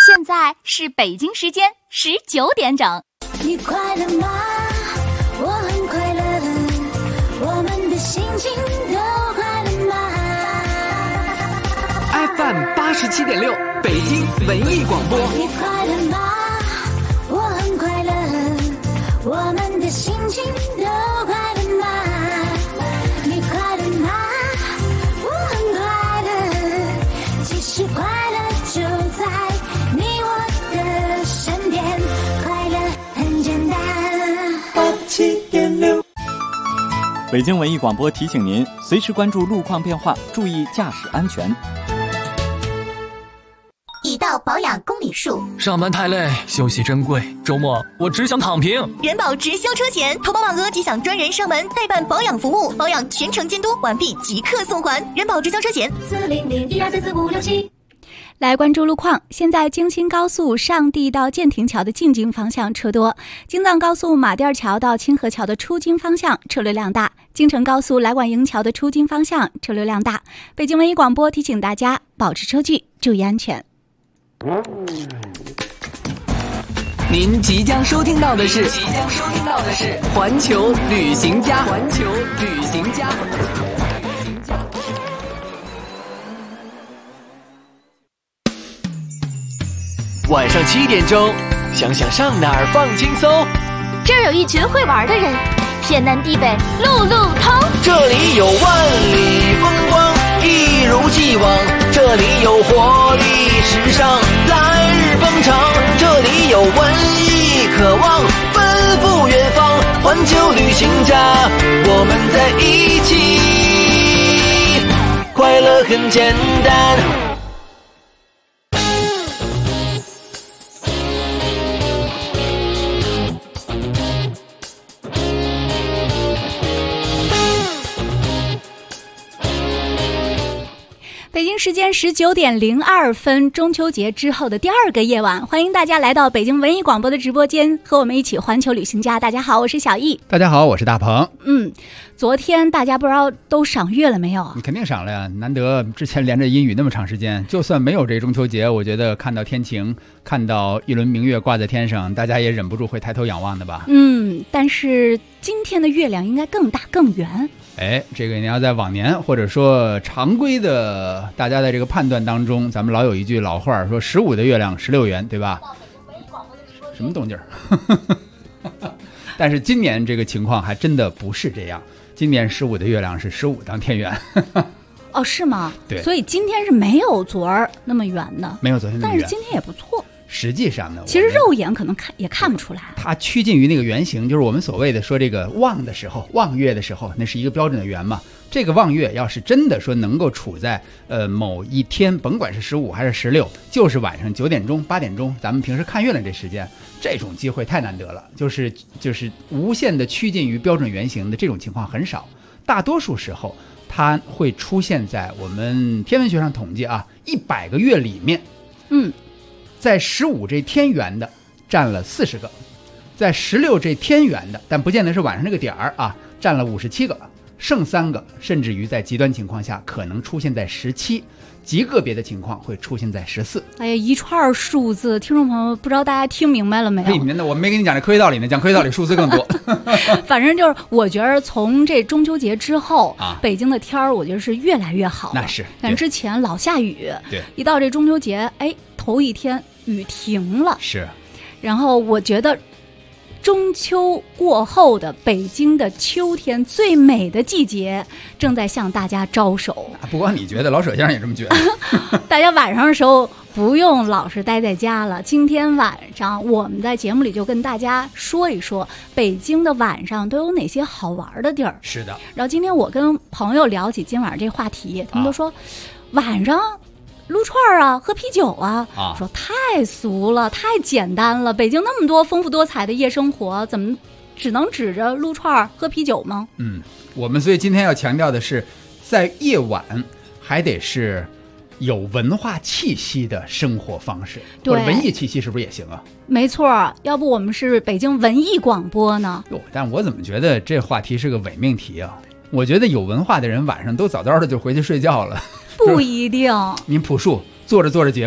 现在是北京时间19点整。 你快乐吗？我很快乐，我们的心情都快乐吗 ？FM 87.6，北京文艺广播。 你快乐吗？我很快乐，我们的心情都快乐吗？你快乐吗？我很快乐，其实快乐就在你我的身边，快乐很简单。87.6。 北京文艺广播提醒您，随时关注路况变化，注意驾驶安全。 已到保养公里数， 上班太累，休息珍贵，周末我只想躺平。 人保直销车险，投保满额即享专人上门代办保养服务，保养全程监督，完毕即刻送还。人保直销车险40012344567。 来关注路况，现在京青高速上地到建亭桥的进京方向车多，京藏高速马甸桥到清河桥的出京方向车流量大，京承高速来广营桥的出京方向车流量大。北京文艺广播提醒大家保持车距，注意安全。 您即将收听到的是环球旅行家。晚上7点钟，想想上哪儿放轻松。 这儿有一群会玩的人，天南地北路路通。 这里有万里风光，一如既往。这里有活力时尚，来日方长。这里有文艺渴望，奔赴远方。环球旅行家，我们在一起，快乐很简单。 北京时间19点02分，中秋节之后的第二个夜晚，欢迎大家来到北京文艺广播的直播间，和我们一起环球旅行家。大家好，我是小易。 大家好，我是大鹏。 昨天大家不知道都赏月了没有？ 你肯定赏了呀，难得之前连着阴雨那么长时间，就算没有这中秋节，我觉得看到天晴，看到一轮明月挂在天上，大家也忍不住会抬头仰望的吧？ 但是今天的月亮应该更大更圆。 这个你要在往年或者说常规的大家的这个判断当中，咱们老有一句老话说15的月亮16圆，对吧？什么动静但是今年这个情况还真的不是这样，今年15的月亮是15当天圆哦，是吗？ 对， 所以今天是没有昨儿那么圆的， 没有昨天那么圆， 但是今天也不错。 实际上呢， 其实肉眼可能也看不出来， 它趋近于那个圆形，就是我们所谓的说这个望的时候，望月的时候，那是一个标准的圆嘛。这个望月要是真的说能够处在某一天，甭管是15还是16，就是晚上9点钟、8点钟，咱们平时看月亮这时间，这种机会太难得了，就是无限的趋近于标准圆形的这种情况很少，大多数时候它会出现在我们天文学上统计啊，100个月里面，在15这天圆的占了40个，在16这天圆的，但不见得是晚上这个点儿啊，占了57个，剩3个甚至于在极端情况下可能出现在17，极个别的情况会出现在14。 哎呀，一串数字，听众朋友不知道大家听明白了没有？ 真的，我没跟你讲这科学道理呢，讲科学道理数字更多。 反正就是我觉得从这中秋节之后北京的天儿我觉得是越来越好了。 那是， 但之前老下雨， 对， 一到这中秋节，头一天雨停了， 是。 然后我觉得中秋过后的北京的秋天最美的季节正在向大家招手。 不光你觉得，老舍先生也这么觉得。 大家晚上的时候不用老是待在家了，今天晚上我们在节目里就跟大家说一说北京的晚上都有哪些好玩的地儿。 是的。 然后今天我跟朋友聊起今晚这话题，他们都说晚上撸串啊，喝啤酒啊，说太俗了，太简单了。北京那么多丰富多彩的夜生活，怎么只能指着撸串喝啤酒吗？ 我们所以今天要强调的是，在夜晚还得是有文化气息的生活方式，或者文艺气息是不是也行啊？ 没错，要不我们是北京文艺广播呢？ 但我怎么觉得这话题是个伪命题啊？我觉得有文化的人晚上都早早的就回去睡觉了。 不一定。 您朴树做着节目，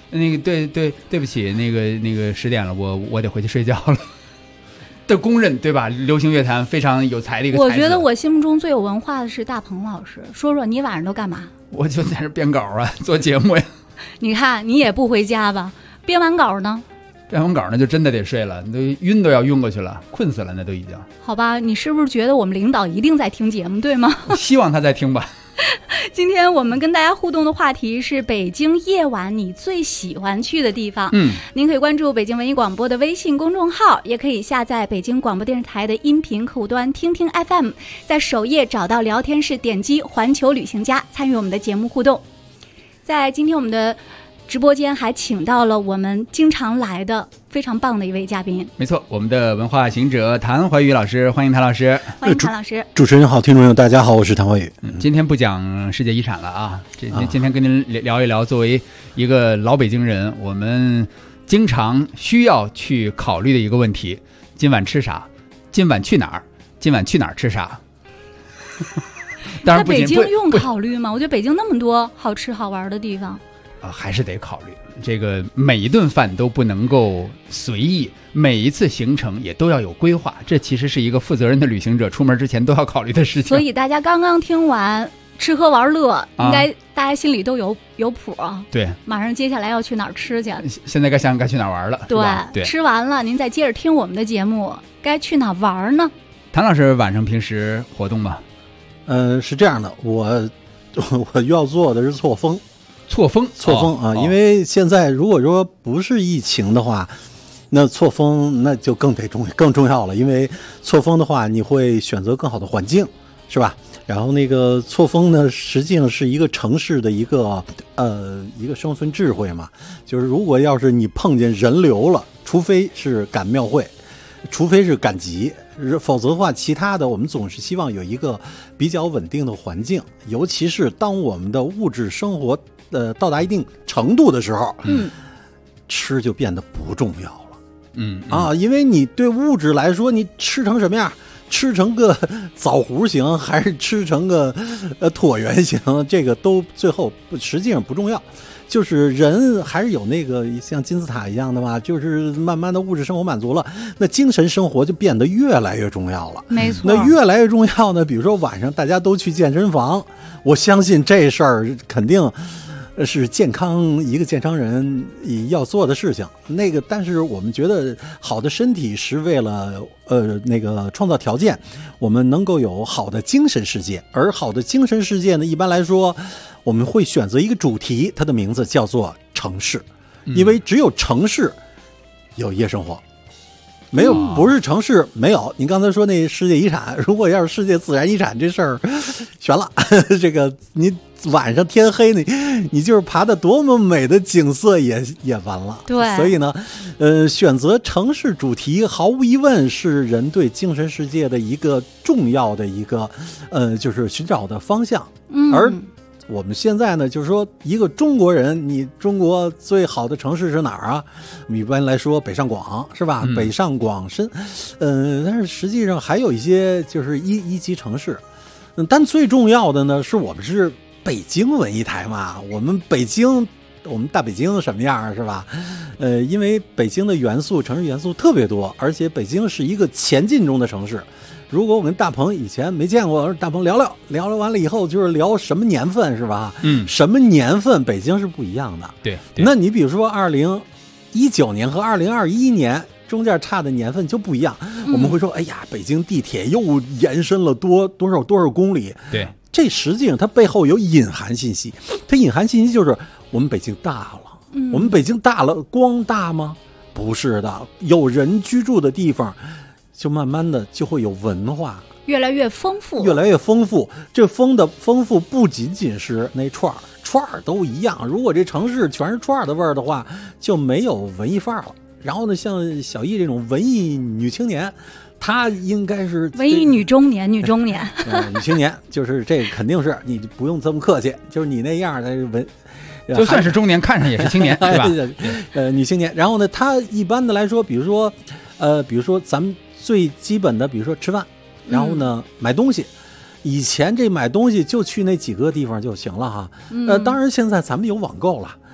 那个对不起，那个10点了，我得回去睡觉了。的公认对吧？流行乐坛非常有才的一个才子。 我觉得我心目中最有文化的是大鹏老师。说说你晚上都干嘛？ 我就在这编稿啊，做节目呀。 你看你也不回家吧？编完稿呢？ 编完稿呢就真的得睡了，都要晕过去了，困死了那都已经。 好吧，你是不是觉得我们领导一定在听节目，对吗？ 希望他在听吧。 今天我们跟大家互动的话题是北京夜晚你最喜欢去的地方。您可以关注北京文艺广播的微信公众号，也可以下载北京广播电视台的音频客户端听听 FM， 在首页找到聊天室，点击环球旅行家，参与我们的节目互动。在今天我们的直播间还请到了我们经常来的非常棒的一位嘉宾。没错，我们的文化行者谭怀宇老师，欢迎谭老师。 欢迎谭老师。 主持人好，听众朋友大家好，我是谭怀宇。 今天不讲世界遗产了啊，今天跟您聊一聊，作为一个老北京人，我们经常需要去考虑的一个问题：今晚吃啥？今晚去哪儿？今晚去哪儿吃啥？当然不在北京用考虑吗？我觉得北京那么多好吃好玩的地方。 还是得考虑，这个每一顿饭都不能够随意，每一次行程也都要有规划，这其实是一个负责任的旅行者出门之前都要考虑的事情。 所以大家刚刚听完吃喝玩乐，应该大家心里都有谱啊。 对， 马上接下来要去哪儿吃去？ 现在该想该去哪儿玩了。 对，吃完了您再接着听我们的节目，该去哪儿玩呢？ 谭老师晚上平时活动吗？ 是这样的，我要做的是错峰。错峰啊！因为现在如果说不是疫情的话，那错峰那就更重要了。因为错峰的话，你会选择更好的环境，是吧？然后那个错峰呢，实际上是一个城市的一个生存智慧嘛。就是如果要是你碰见人流了，除非是赶庙会，除非是赶集，否则的话，其他的我们总是希望有一个比较稳定的环境，尤其是当我们的物质生活到达一定程度的时候，吃就变得不重要了。因为你对物质来说，你吃成什么样，吃成个枣核形还是吃成个椭圆形，这个都最后实际上不重要。就是人还是有那个像金字塔一样的嘛，就是慢慢的物质生活满足了，那精神生活就变得越来越重要了。 没错， 那越来越重要呢，比如说晚上大家都去健身房，我相信这事儿肯定是一个健康人要做的事情。那个，但是我们觉得好的身体是为了那个创造条件，我们能够有好的精神世界。而好的精神世界呢，一般来说，我们会选择一个主题，它的名字叫做城市，因为只有城市有夜生活。没有，不是城市没有。你刚才说那世界遗产，如果要是世界自然遗产这事儿，悬了。这个你晚上天黑，你就是爬的多么美的景色也完了。 对， 所以呢，选择城市主题，毫无疑问是人对精神世界的一个重要的一个就是寻找的方向。而我们现在呢，就是说一个中国人，你中国最好的城市是哪儿啊？我们一般来说北上广是吧？北上广深，但是实际上还有一些就是一级城市，但最重要的呢，是我们是北京文艺台嘛，我们大北京什么样是吧？因为北京的城市元素特别多，而且北京是一个前进中的城市。如果我跟大鹏以前没见过，大鹏聊完了以后，就是聊什么年份是吧？什么年份北京是不一样的。 对， 那你比如说2019年和2021年中间差的年份就不一样。我们会说，哎呀，北京地铁又延伸了多少公里？ 对， 这实际上它背后有隐含信息。它隐含信息就是我们北京大了。我们北京大了，光大吗？不是的，有人居住的地方。就慢慢的就会有文化， 越来越丰富。这丰富不仅仅是那串儿都一样。如果这城市全是串儿的味儿的话，就没有文艺范儿了。然后呢，像小艺这种文艺女青年，她应该是文艺女中年，女青年，就是这肯定是你不用这么客气，就是你那样的文。 就算是中年，看上也是青年，对吧？女青年。然后呢，她一般的来说，比如说咱们最基本的，比如说吃饭，然后呢买东西。以前这买东西就去那几个地方就行了哈。当然现在咱们有网购了，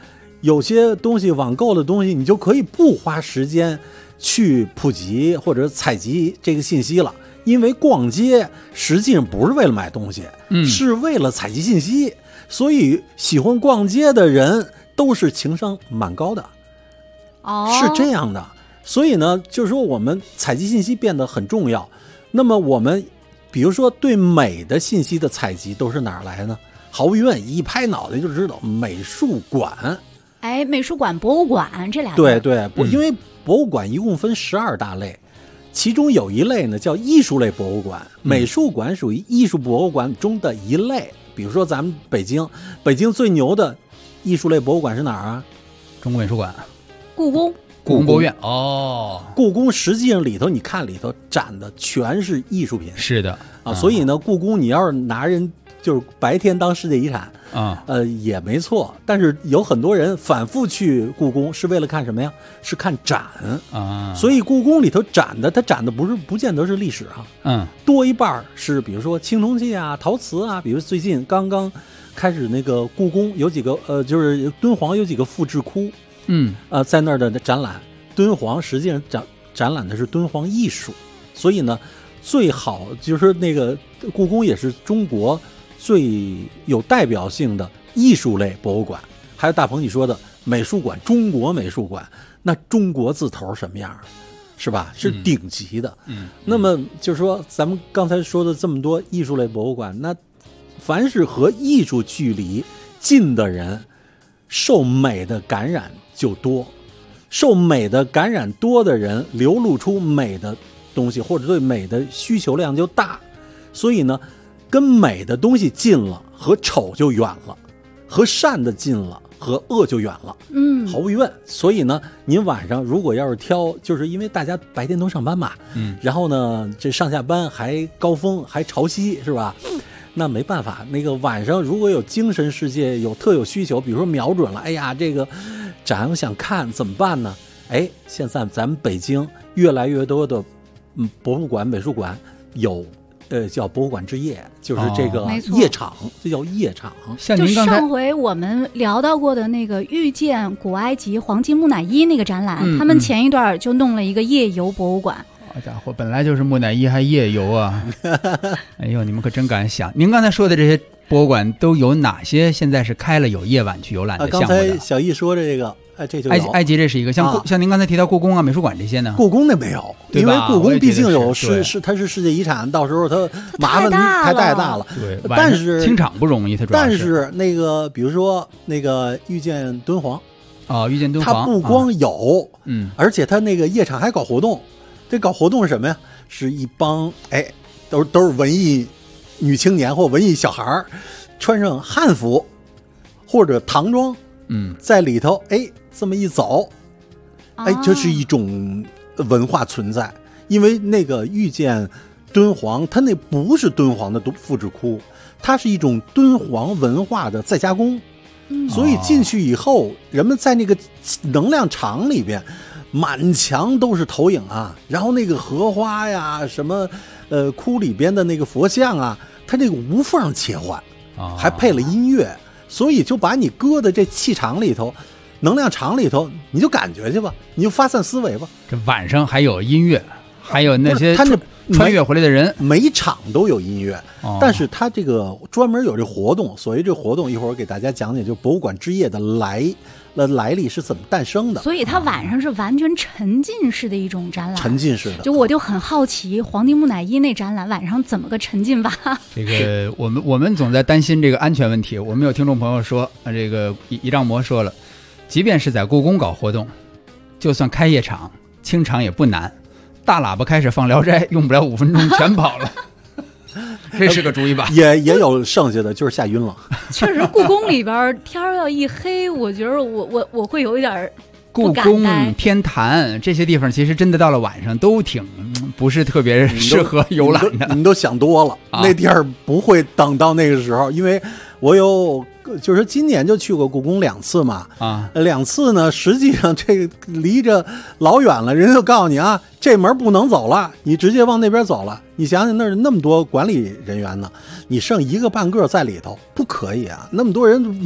有些东西网购的东西，你就可以不花时间去普及或者采集这个信息了，因为逛街实际上不是为了买东西，是为了采集信息，所以喜欢逛街的人都是情商蛮高的，是这样的。所以呢，就是说我们采集信息变得很重要。那么我们比如说对美的信息的采集都是哪儿来呢？毫无疑问，一拍脑袋就知道美术馆。 美术馆、博物馆这俩。 对对，因为博物馆一共分12大类，其中有一类呢叫艺术类博物馆，美术馆属于艺术博物馆中的一类。比如说咱们北京最牛的艺术类博物馆是哪儿啊？ 中国美术馆、 故宫博物院。 故宫实际上里头你看里头展的全是艺术品。 是的所以呢，故宫你要是拿人就是白天当世界遗产也没错，但是有很多人反复去故宫是为了看什么呀？是看展所以故宫里头展的，它展的不见得是历史多一半是比如说青铜器啊、陶瓷啊。比如最近刚刚开始那个故宫有几个就是敦煌有几个复制窟，在那儿的展览，敦煌实际上展览的是敦煌艺术，所以呢，最好就是那个故宫也是中国最有代表性的艺术类博物馆。还有大鹏你说的美术馆，中国美术馆，那中国字头什么样，是吧？是顶级的。那么就是说咱们刚才说的这么多艺术类博物馆，那凡是和艺术距离近的人，受美的感染就多，受美的感染多的人流露出美的东西或者对美的需求量就大。所以呢，跟美的东西近了，和丑就远了，和善的近了，和恶就远了。毫无疑问。所以呢，您晚上如果要是挑，就是因为大家白天都上班嘛，然后呢，这上下班还高峰还潮汐，是吧？那没办法，那个晚上如果有精神世界特有需求，比如说瞄准了，哎呀，这个展我想看怎么办呢？现在咱们北京越来越多的博物馆、美术馆有叫博物馆之夜，就是这个夜场，这叫夜场。 像您刚才上回我们聊到过的那个遇见古埃及黄金木乃伊那个展览，他们前一段就弄了一个夜游博物馆。 好家伙，本来就是木乃伊还夜游啊！哎呦，你们可真敢想！您刚才说的这些博物馆都有哪些现在是开了有夜晚去游览的项目的？ 刚才小易说这个，这就有埃及这是一个，像您刚才提到故宫啊、美术馆这些呢？ 故宫那没有，因为故宫毕竟它是世界遗产，到时候它麻烦太大了。 对， 但是清场不容易，它主要但是那个比如说那个遇见敦煌遇见敦煌， 它不光有，而且它那个夜场还搞活动。这搞活动是什么呀？是一帮都是文艺女青年或文艺小孩穿上汉服或者唐装，在里头这么一走，这是一种文化存在。因为那个遇见敦煌，它那不是敦煌的复制窟，它是一种敦煌文化的再加工，所以进去以后，人们在那个能量场里边。满墙都是投影啊，然后那个荷花呀，什么窟里边的那个佛像啊，它这个无缝切换，还配了音乐，所以就把你搁在这气场里头、能量场里头，你就感觉去吧，你就发散思维吧。 这晚上还有音乐，还有那些穿越回来的人， 每场都有音乐，但是它这个专门有这活动，所谓这活动一会儿给大家讲讲，就博物馆之夜的来历是怎么诞生的。 所以它晚上是完全沉浸式的一种展览， 沉浸式的。 我就很好奇，黄金木乃伊那展览晚上怎么个沉浸法？ 这个我们总在担心这个安全问题。我们有听众朋友说，这个一丈魔说了，即便是在故宫搞活动，就算开夜场清场也不难，大喇叭开始放《聊斋》，用不了5分钟全跑了。这是个主意吧？ 也有剩下的，就是吓晕了。 确实，故宫里边天要一黑，我觉得我会有一点故宫、天坛这些地方，其实真的到了晚上都挺不是特别适合游览的。 你都想多了，那地儿不会等到那个时候，因为我就是今年就去过故宫2次嘛，2次呢，实际上这个离着老远了，人家就告诉你啊，这门不能走了，你直接往那边走了。你想想，那么多管理人员呢，你剩1个半个在里头，不可以啊！那么多人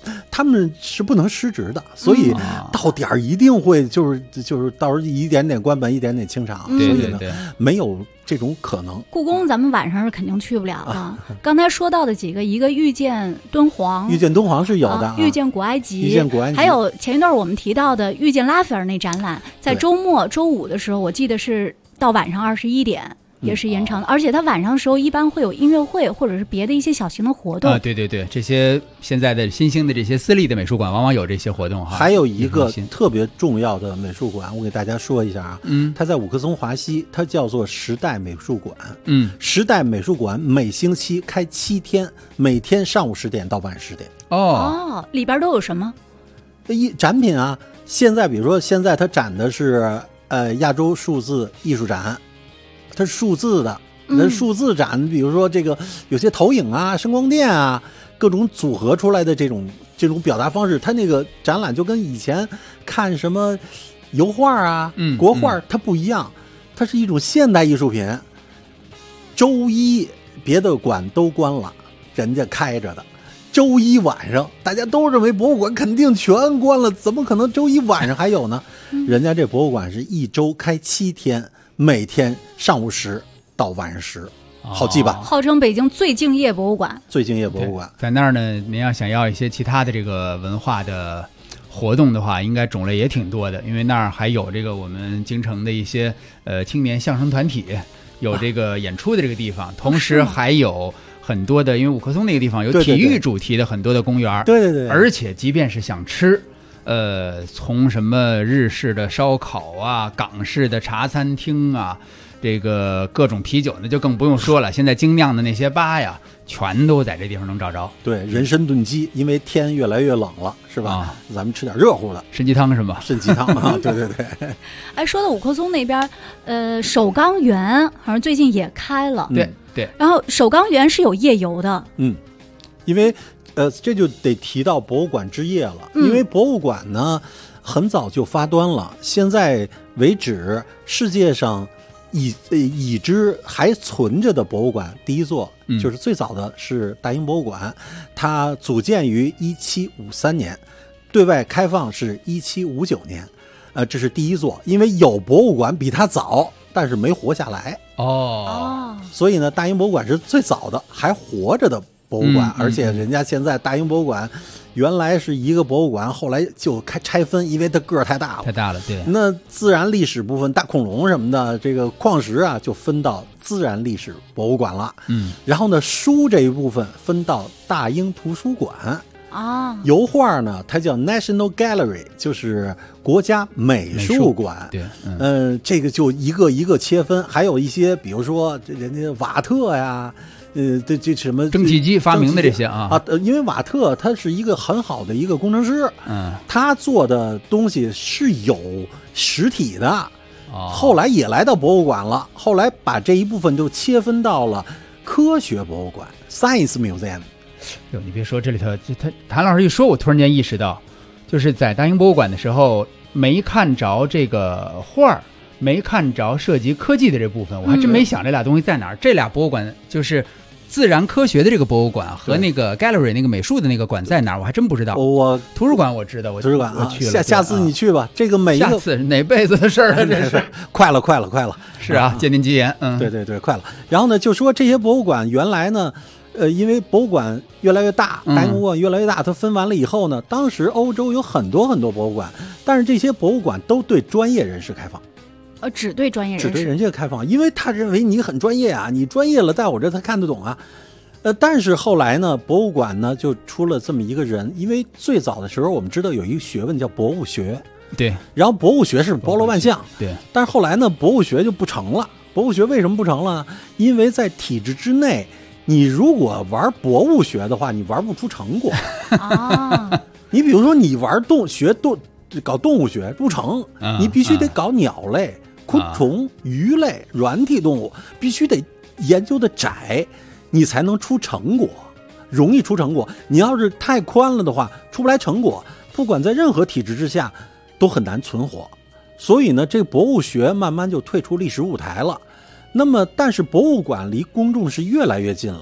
他们是不能失职的，所以到点儿一定会就是到时候一点点关门，一点点清场，所以呢没有这种可能。 故宫咱们晚上是肯定去不了的。刚才说到的几个，一个遇见敦煌， 遇见敦煌是有的， 遇见古埃及， 遇见古埃及， 还有前一段我们提到的遇见拉斐尔那展览，在周末周五的时候，我记得是到晚上21点。也是延长的，而且它晚上的时候一般会有音乐会或者是别的一些小型的活动。 对对对，这些现在的新兴的这些私立的美术馆往往有这些活动哈。 还有一个特别重要的美术馆，我给大家说一下啊，它在五棵松华西，它叫做时代美术馆。时代美术馆每星期开7天，每天上午10点到晚10点。 里边都有什么？ 展品啊，现在比如说现在它展的是亚洲数字艺术展。它是数字的，那数字展，比如说这个有些投影啊、声光电啊，各种组合出来的这种表达方式，它那个展览就跟以前看什么油画啊、国画它不一样，它是一种现代艺术品。周一别的馆都关了，人家开着的。周一晚上大家都认为博物馆肯定全关了，怎么可能周一晚上还有呢？人家这博物馆是一周开7天。每天上午10到晚上10，好记吧？ 号称北京最敬业博物馆。 最敬业博物馆在那儿呢。您要想要一些其他的这个文化的活动的话，应该种类也挺多的，因为那儿还有这个我们京城的一些青年相声团体有这个演出的这个地方，同时还有很多的，因为五棵松那个地方有体育主题的很多的公园。 对， 而且即便是想吃。从什么日式的烧烤啊，港式的茶餐厅啊，这个各种啤酒呢就更不用说了。现在精酿的那些吧呀，全都在这地方能找着。 对，人参炖鸡，因为天越来越冷了，是吧？咱们吃点热乎的， 参鸡汤是吧？ 参鸡汤啊，对。 哎，说到五棵松那边，首钢园好像最近也开了。 对。 然后首钢园是有夜游的。 因为。这就得提到博物馆之夜了，因为博物馆呢很早就发端了，现在为止世界上已知还存着的博物馆第一座，就是最早的是大英博物馆，它组建于1753年，对外开放是1759年，这是第一座，因为有博物馆比它早，但是没活下来所以呢，大英博物馆是最早的还活着的博物馆，而且人家现在大英博物馆原来是一个博物馆，后来就拆分，因为它个儿太大了。对。那自然历史部分，大恐龙什么的，这个矿石啊，就分到自然历史博物馆了。然后呢，书这一部分分到大英图书馆。油画呢，它叫 National Gallery， 就是国家美术馆。 对。 这个就一个一个切分，还有一些，比如说人家瓦特呀。这什么蒸汽机发明的这些因为瓦特他是一个很好的一个工程师，他做的东西是有实体的，后来也来到博物馆了，后来把这一部分就切分到了科学博物馆 Science Museum。 你别说，这里头谭老师一说，我突然间意识到，就是在大英博物馆的时候没看着这个画，没看着涉及科技的这部分，我还真没想这俩东西在哪儿。这俩博物馆就是自然科学的这个博物馆和那个 gallery 那个美术的那个馆在哪儿，我还真不知道。 我图书馆我知道， 图书馆我去了。 下次你去吧，这个每一个下次哪辈子的事儿啊？这是快了。 是啊，借您吉言。 对，快了。然后呢，就说这些博物馆原来呢，因为博物馆越来越大，大英博物馆越来越大，它分完了以后呢，当时欧洲有很多博物馆，但是这些博物馆都对专业人士开放。 只对专业人士， 只对人家开放，因为他认为你很专业啊，你专业了，在我这他看得懂啊。但是后来呢，博物馆呢就出了这么一个人，因为最早的时候我们知道有一个学问叫博物学， 对， 然后博物学是包罗万象， 对， 但是后来呢，博物学就不成了。博物学为什么不成了？因为在体制之内，你如果玩博物学的话，你玩不出成果你比如说你玩搞动物学不成，你必须得搞鸟类、昆虫、鱼类、软体动物，必须得研究的窄，你才能出成果，容易出成果。你要是太宽了的话，出不来成果，不管在任何体制之下都很难存活。所以呢，这个博物学慢慢就退出历史舞台了。那么但是博物馆离公众是越来越近了，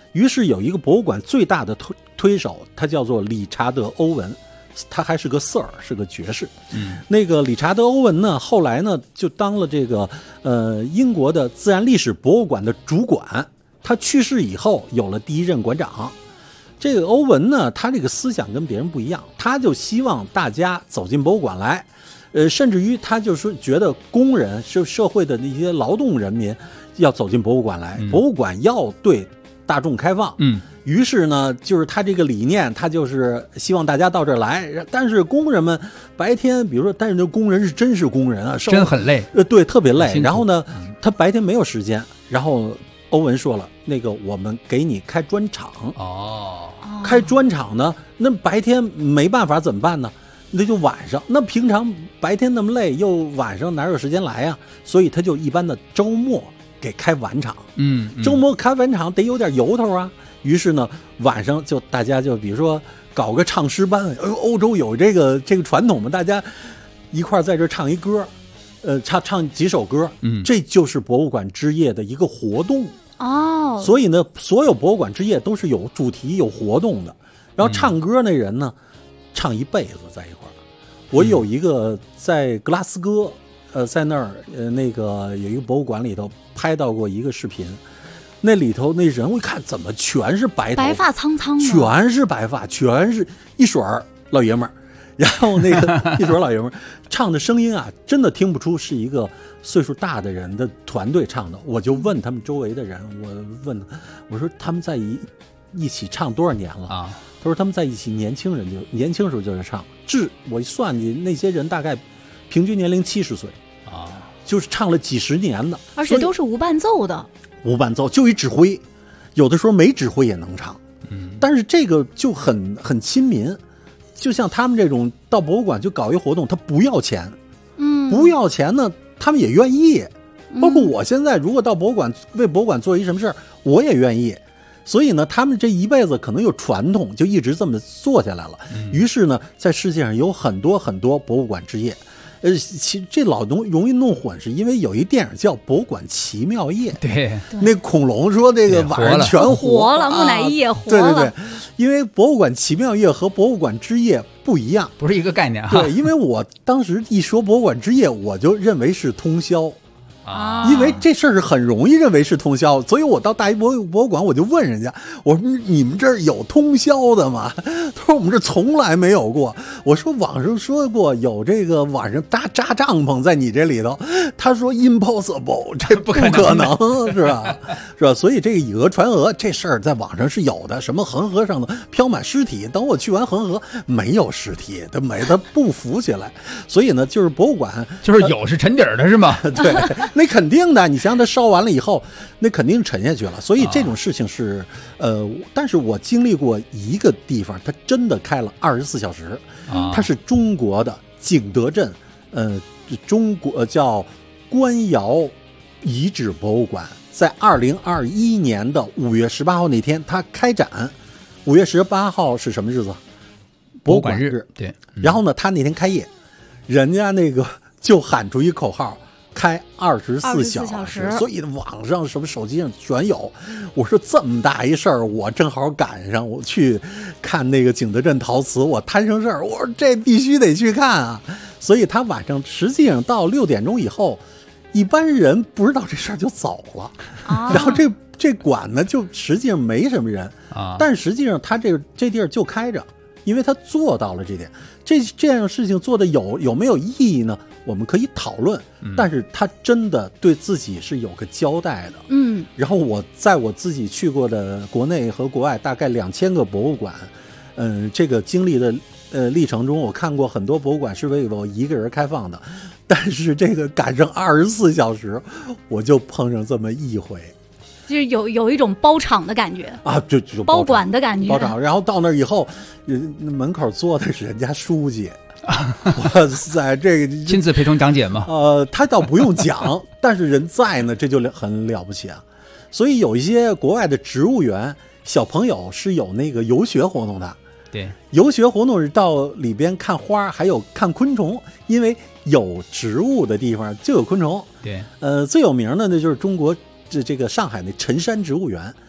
于是有一个博物馆最大的推手，他叫做理查德·欧文，他还是个 Sir， 是个爵士。那个理查德·欧文呢，后来呢就当了这个英国的自然历史博物馆的主管。他去世以后有了第一任馆长。这个欧文呢，他这个思想跟别人不一样，他就希望大家走进博物馆来，甚至于他就是觉得工人是社会的那些劳动人民要走进博物馆来，博物馆要对大众开放。于是呢，就是他这个理念，他就是希望大家到这儿来。但是工人们白天，比如说，但是那工人是真是工人啊， 真很累。 对，特别累。然后呢，他白天没有时间。然后欧文说了，那个我们给你开专场。开专场呢，那白天没办法怎么办呢？那就晚上。那平常白天那么累，又晚上哪有时间来呀？所以他就一般的周末给开晚场。周末开晚场得有点由头啊。于是呢，晚上就大家就比如说搞个唱诗班，欧洲有这个传统嘛，大家一块在这唱一歌，唱几首歌，这就是博物馆之夜的一个活动。所以呢，所有博物馆之夜都是有主题、有活动的。然后唱歌那人呢，唱一辈子在一块儿。我有一个在格拉斯哥，在那儿那个有一个博物馆里头拍到过一个视频。那里头那人我一看，怎么全是白头发， 白发苍苍的， 全是白发，全是一水儿老爷们儿。然后那个一水儿老爷们儿唱的声音啊，真的听不出是一个岁数大的人的团队唱的。我就问他们周围的人，我说他们在一起唱多少年了啊？他说他们在一起年轻时候就在唱，我一算计那些人大概平均年龄70岁啊，就是唱了几十年的， 而且都是无伴奏的。 无伴奏，就一指挥，有的时候没指挥也能唱。但是这个就很亲民，就像他们这种到博物馆就搞一活动，他不要钱，不要钱呢，他们也愿意。包括我现在如果到博物馆为博物馆做一什么事儿，我也愿意。所以呢，他们这一辈子可能有传统，就一直这么做下来了。于是呢，在世界上有很多很多博物馆之夜。其实这老容易弄混，是因为有一电影叫《博物馆奇妙夜》。 对， 那恐龙说这个晚上全活了，木乃伊也活了。 对，因为博物馆奇妙夜和博物馆之夜不一样， 不是一个概念。 对，因为我当时一说博物馆之夜，我就认为是通宵。因为这事儿是很容易认为是通宵，所以我到大英博物馆我就问人家，我说你们这儿有通宵的吗？他说我们这从来没有过。我说网上说过有这个晚上扎帐篷在你这里头，他说 impossible， 这不可能是吧？是吧？所以这个以讹传讹这事儿在网上是有的，什么恒河上的飘满尸体，等我去完恒河没有尸体，它不浮起来。所以呢，就是博物馆就是有是沉底儿的是吗？ 对。那肯定的，你想它烧完了以后，那肯定沉下去了。所以这种事情是，但是我经历过一个地方，它真的开了24小时，它是中国的景德镇，中国叫官窑遗址博物馆，在2021年的5月18号那天，它开展。5月18号是什么日子？博物馆日。 对。 然后呢，他那天开业，人家那个就喊出一口号。开24小时，所以网上什么手机上全有。我说这么大一事儿，我正好赶上，我去看那个景德镇陶瓷，我摊上事儿，我说这必须得去看啊。所以他晚上实际上到6点钟以后，一般人不知道这事儿就走了，然后这馆呢就实际上没什么人啊，但实际上他这地儿就开着，因为他做到了这点。这样的事情做的有没有意义呢？我们可以讨论，但是他真的对自己是有个交代的。然后我在我自己去过的国内和国外大概2000个博物馆，这个经历的历程中，我看过很多博物馆是为我一个人开放的，但是这个赶上24小时，我就碰上这么一回。 就是有一种包场的感觉啊，就包馆的感觉。 包场，然后到那以后，门口坐的是人家书记，哇塞，这个亲自陪同讲解吗？ 他倒不用讲，但是人在呢，这就很了不起啊。所以有一些国外的植物园，小朋友是有那个游学活动的。 对， 游学活动是到里边看花，还有看昆虫，因为有植物的地方就有昆虫。 对， 最有名的那就是中国这个上海那辰山植物园，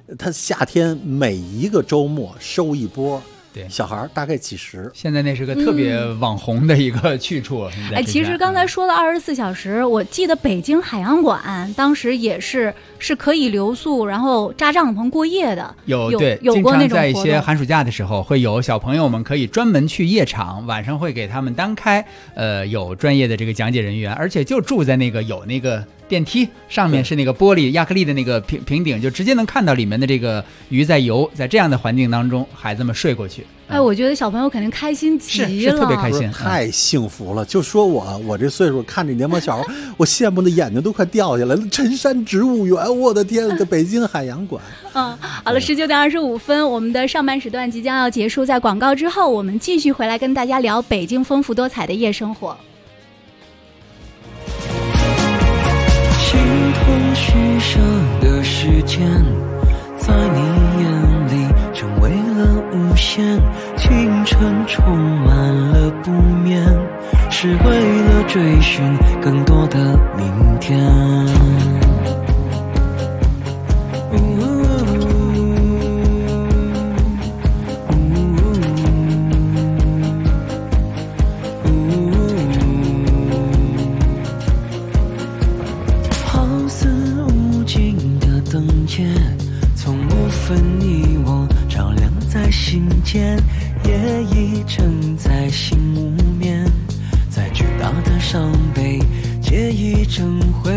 他夏天每一个周末收一波。对，小孩大概几十。 现在那是个特别网红的一个去处。 其实刚才说了24小时，我记得北京海洋馆当时也是可以留宿，然后扎帐篷过夜的。有过那种活动。经常在一些寒暑假的时候，会有小朋友们可以专门去夜场，晚上会给他们单开，有专业的这个讲解人员，而且就住在有那个电梯上面是那个玻璃亚克力的那个平顶，就直接能看到里面的这个鱼在游，在这样的环境当中，孩子们睡过去。 我觉得小朋友肯定开心极了， 是特别开心， 太幸福了。就说我这岁数看这年轻小孩，我羡慕的眼睛都快掉下来了。辰山植物园，我的天，在北京海洋馆。 好了，19点25分，我们的上半时段即将要结束，在广告之后，我们继续回来跟大家聊北京丰富多彩的夜生活。 形同虚设的时间，在你眼里成为了无限。青春充满了不眠，是为了追寻更多的明天。从无分你我，照亮在心间，夜已沉在心无眠，再巨大的伤悲皆已成灰。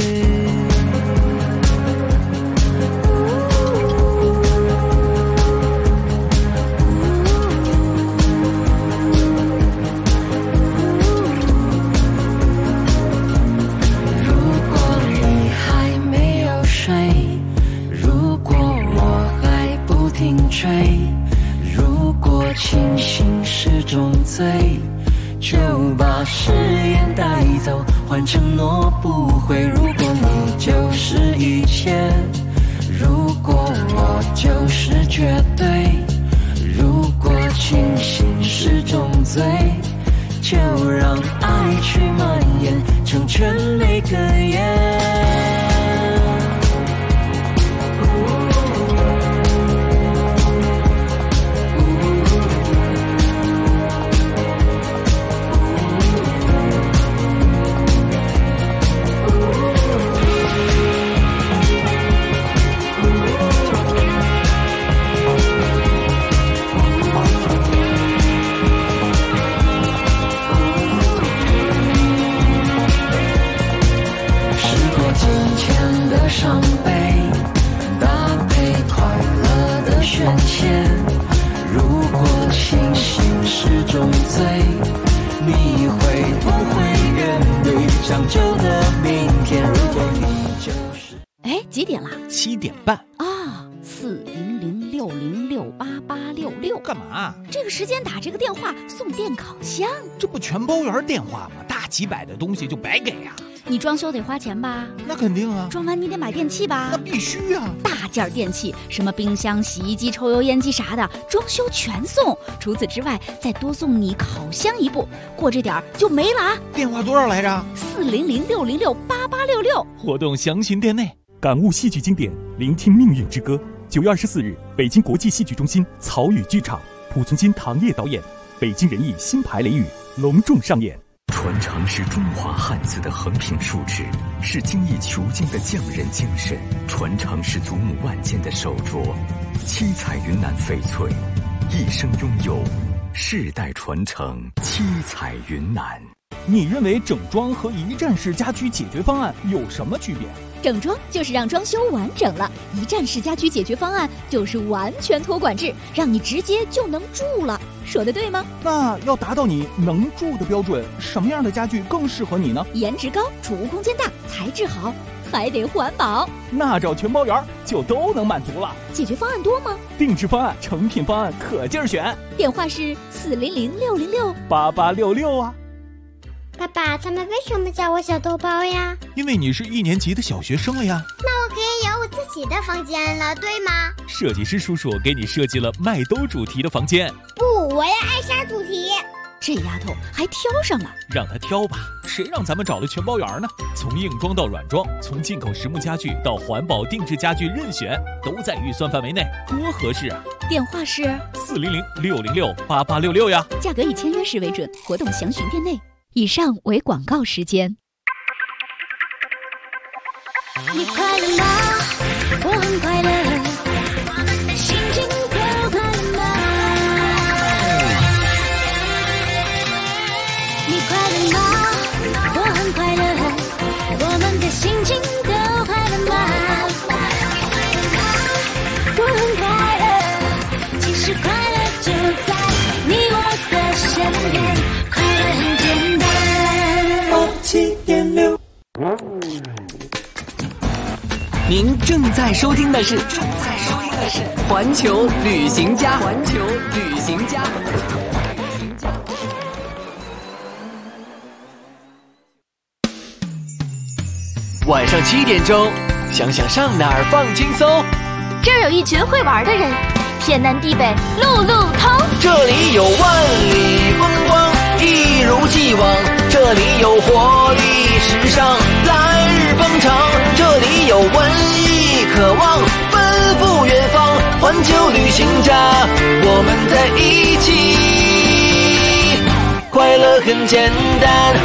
如果清醒是种罪，就把誓言带走，换承诺不悔。如果你就是一切，如果我就是绝对，如果清醒是种罪，就让爱去蔓延，成全每个夜。伤悲搭配快乐的宣泄，如果清醒是种罪，你会不会面对长久的明天？如果你就是几点了 ？7点半啊！40060688866， 干嘛？ 这个时间打这个电话送电烤箱， 这不全包圆电话吗？大几百的东西就白给啊！ 你装修得花钱吧？ 那肯定啊！ 装完你得买电器吧？ 那必须啊！ 大件电器，什么冰箱、洗衣机、抽油烟机啥的，装修全送。除此之外，再多送你烤箱一部，过这点就没了啊！ 电话多少来着 ？40060688866。 活动详询店内。感悟戏剧经典，聆听命运之歌。9月24日，北京国际戏剧中心草语剧场，濮存昕、唐烨导演，北京人艺新排雷雨隆重上演。 传承是中华汉字的横平竖直，是精益求精的匠人精神；传承是祖母万件的手镯，七彩云南翡翠，一生拥有，世代传承，七彩云南。 你认为整装和一站式家居解决方案有什么区别？ 整装就是让装修完整了，一站式家居解决方案就是完全托管制，让你直接就能住了。说的对吗？ 那要达到你能住的标准，什么样的家具更适合你呢？ 颜值高，储物空间大，材质好，还得环保。 那找全包圆就都能满足了。 解决方案多吗？ 定制方案、成品方案可劲儿选。 电话是 40060688866啊。 爸爸，他们为什么叫我小豆包呀？ 因为你是1年级的小学生了呀。 那我可以有我自己的房间了，对吗？ 设计师叔叔给你设计了麦兜主题的房间。 不，我要艾莎主题。 这丫头还挑上了。 让她挑吧，谁让咱们找了全包圆呢？从硬装到软装，从进口实木家具到环保定制家具，任选都在预算范围内，多合适啊！ 电话是 400-606-8866呀。 价格以签约时为准，活动详询店内。以上为广告时间。 你快乐吗？我很快乐，我们的心情都快乐吗？你快乐吗？我很快乐，我们的心情都快乐吗？我很快乐，其实快乐就在你我的身边，快乐很简单。7.6。 您正在收听的是环球旅行家。 晚上7点钟，想想上哪儿放轻松。 这儿有一群会玩的人，天南地北路路通。 这里有万里风光，一如既往。这里有活力时尚，来日方长。这里有文艺渴望，奔赴远方。环球旅行家，我们在一起，快乐很简单。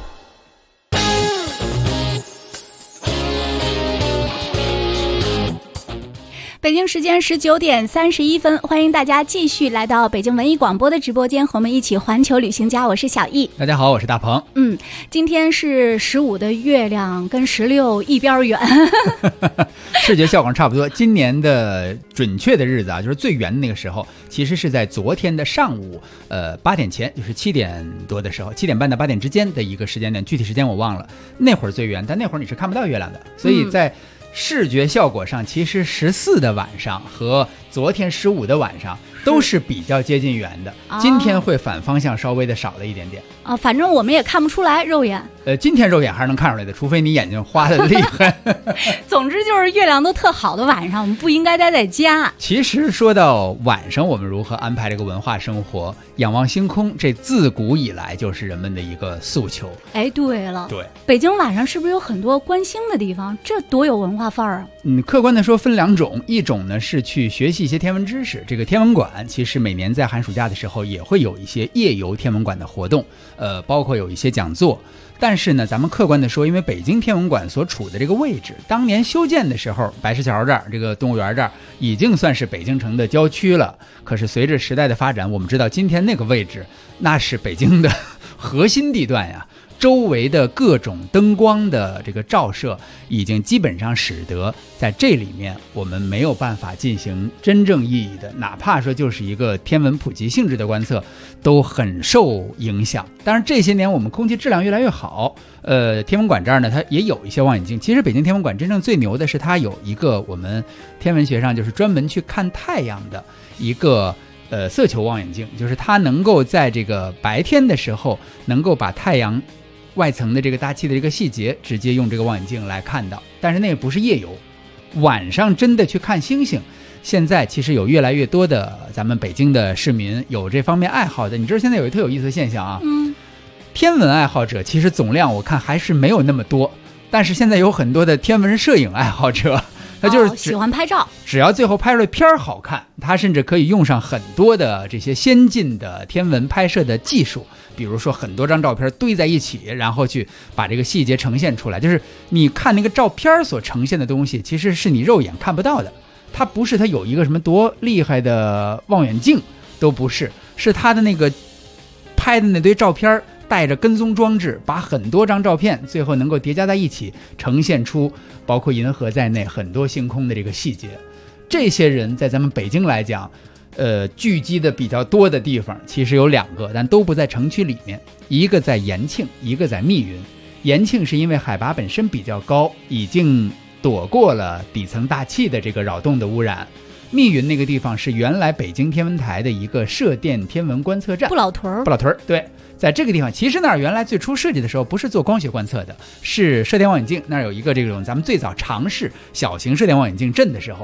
北京时间19点31分，欢迎大家继续来到北京文艺广播的直播间，和我们一起环球旅行家。我是小易。 大家好，我是大鹏。 今天是15的月亮跟16一边远， 视觉效果差不多。今年的准确的日子啊，就是最圆的那个时候，其实是在昨天的上午，8点前，就是7点多的时候，7点半到8点之间的一个时间点，具体时间我忘了。那会儿最圆，但那会儿你是看不到月亮的，所以在视觉效果上，其实14的晚上和昨天15的晚上都是比较接近圆的。今天会反方向稍微的少了一点点啊，反正我们也看不出来肉眼。 今天肉眼还是能看出来的，除非你眼睛花的厉害。 总之就是月亮都特好的晚上，我们不应该待在家。 其实说到晚上我们如何安排这个文化生活，仰望星空，这自古以来就是人们的一个诉求。 哎，对了， 对， 北京晚上是不是有很多观星的地方？这多有文化范儿啊！ 客观的说分两种，一种呢是去学习一些天文知识，这个天文馆其实每年在寒暑假的时候也会有一些夜游天文馆的活动，包括有一些讲座。但是呢，咱们客观的说，因为北京天文馆所处的这个位置，当年修建的时候，白石桥这儿这个动物园这儿已经算是北京城的郊区了。可是随着时代的发展，我们知道今天那个位置那是北京的核心地段呀。周围的各种灯光的这个照射，已经基本上使得在这里面我们没有办法进行真正意义的，哪怕说就是一个天文普及性质的观测，都很受影响。当然这些年我们空气质量越来越好，天文馆这儿呢，它也有一些望远镜。其实北京天文馆真正最牛的是它有一个我们天文学上就是专门去看太阳的一个色球望远镜，就是它能够在这个白天的时候能够把太阳外层的这个大气的这个细节直接用这个望远镜来看到。但是那个不是夜游，晚上真的去看星星，现在其实有越来越多的咱们北京的市民有这方面爱好的。你知道现在有一个特有意思的现象啊，天文爱好者其实总量我看还是没有那么多，但是现在有很多的天文摄影爱好者，他就是喜欢拍照， 只要最后拍出来片儿好看，他甚至可以用上很多的这些先进的天文拍摄的技术，比如说很多张照片堆在一起，然后去把这个细节呈现出来。就是你看那个照片所呈现的东西，其实是你肉眼看不到的。它不是它有一个什么多厉害的望远镜，都不是，是它的那个拍的那堆照片带着跟踪装置，把很多张照片最后能够叠加在一起，呈现出包括银河在内很多星空的这个细节。这些人在咱们北京来讲，聚集的比较多的地方其实有2个，但都不在城区里面，一个在延庆，一个在密云。延庆是因为海拔本身比较高，已经躲过了底层大气的这个扰动的污染。密云那个地方是原来北京天文台的一个射电天文观测站， 不老屯儿， 对，在这个地方，其实那儿原来最初设计的时候不是做光学观测的，是射电望远镜。那儿有一个这种咱们最早尝试小型射电望远镜阵的时候，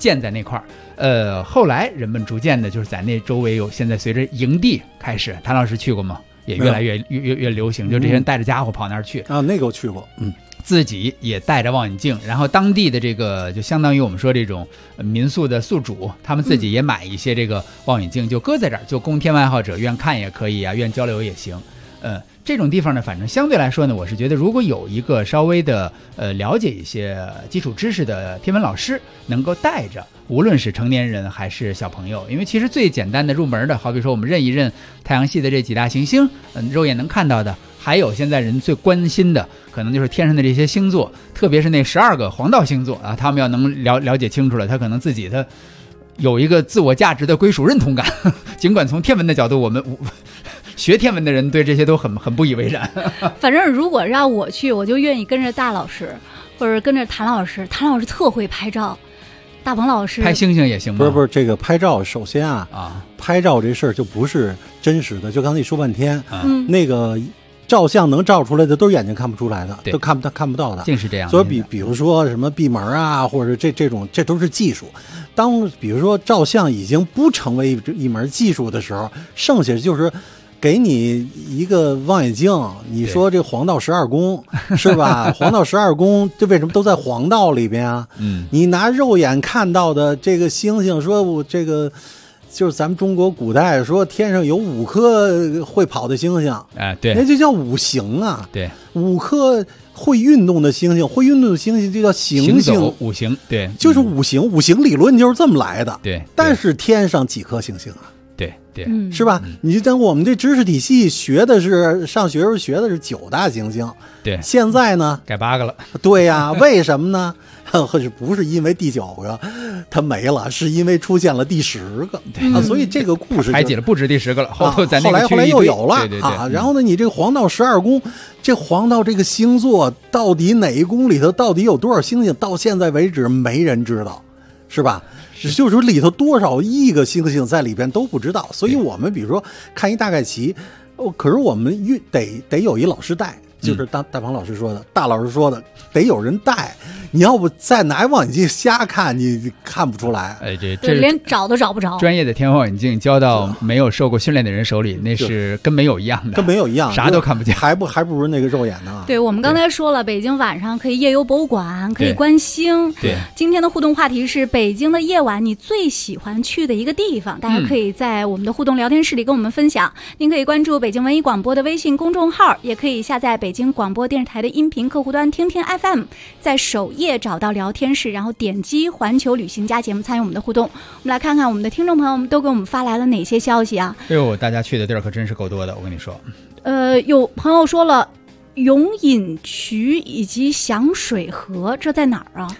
建在那块儿。后来人们逐渐的就是在那周围有，现在随着营地开始，谭老师去过吗？也越来越流行，就这些人带着家伙跑那儿去啊，那个我去过， 自己也带着望远镜，然后当地的这个就相当于我们说这种民宿的宿主，他们自己也买一些这个望远镜，就搁在这儿，就供天文爱好者愿看也可以啊，愿交流也行。这种地方呢，反正相对来说呢，我是觉得如果有一个稍微的了解一些基础知识的天文老师，能够带着，无论是成年人还是小朋友，因为其实最简单的入门的，好比说我们认一认太阳系的这几大行星，肉眼能看到的，还有现在人最关心的，可能就是天上的这些星座，特别是那12个黄道星座啊，他们要能了解清楚了，他可能自己他有一个自我价值的归属认同感。尽管从天文的角度，我们学天文的人对这些都很不以为然。 反正如果让我去，我就愿意跟着大老师，或者跟着谭老师。谭老师特会拍照，大鹏老师拍星星也行吗？ 不是，这个拍照首先拍照这事儿就不是真实的。就刚才你说半天，那个照相能照出来的都是眼睛看不出来的，都看不到的， 竟是这样。 所以比如说什么闭门啊，或者这种，这都是技术。当比如说照相已经不成为一门技术的时候，剩下就是给你一个望远镜，你说这黄道12宫是吧？黄道12宫这为什么都在黄道里边啊？你拿肉眼看到的这个星星，说我这个就是咱们中国古代说天上有5颗会跑的星星， 对， 那就叫五行啊。 对 ，5颗会运动的星星，会运动的星星就叫行星， 五行，对， 就是五行，五行理论就是这么来的。 对， 但是天上几颗星星啊？ 对， 是吧？你等我们这知识体系学的是上学时候学的是9大行星， 对， 现在呢改8个了。 对呀，为什么呢？不是因为第9个它没了，是因为出现了第10个啊，所以这个故事排挤了不止第10个了，后来又有了对啊。然后呢，你这个黄道12宫，这黄道这个星座到底哪一宫里头到底有多少星星，到现在为止没人知道，是吧？就是说里头多少亿个星星在里边都不知道，所以我们比如说看一大概齐，可是我们得有一老师带，就是大鹏老师说的，大老师说的，得有人带。你要不再拿望远镜瞎看，你看不出来。 这连找都找不着。 专业的天文望远镜交到没有受过训练的人手里，那是跟没有一样的， 跟没有一样， 啥都看不见， 还不如那个肉眼呢。 对，我们刚才说了，北京晚上可以夜游博物馆，可以观星。 对， 今天的互动话题是北京的夜晚你最喜欢去的一个地方，大家可以在我们的互动聊天室里跟我们分享。您可以关注北京文艺广播的微信公众号，也可以下载北京广播电视台的音频客户端听听 FM， 在首页找到聊天室，然后点击环球旅行家节目参与我们的互动。我们来看看我们的听众朋友们都给我们发来了哪些消息啊。 大家去的地儿可真是够多的，我跟你说。 有朋友说了永隐渠以及响水河，这在哪儿啊？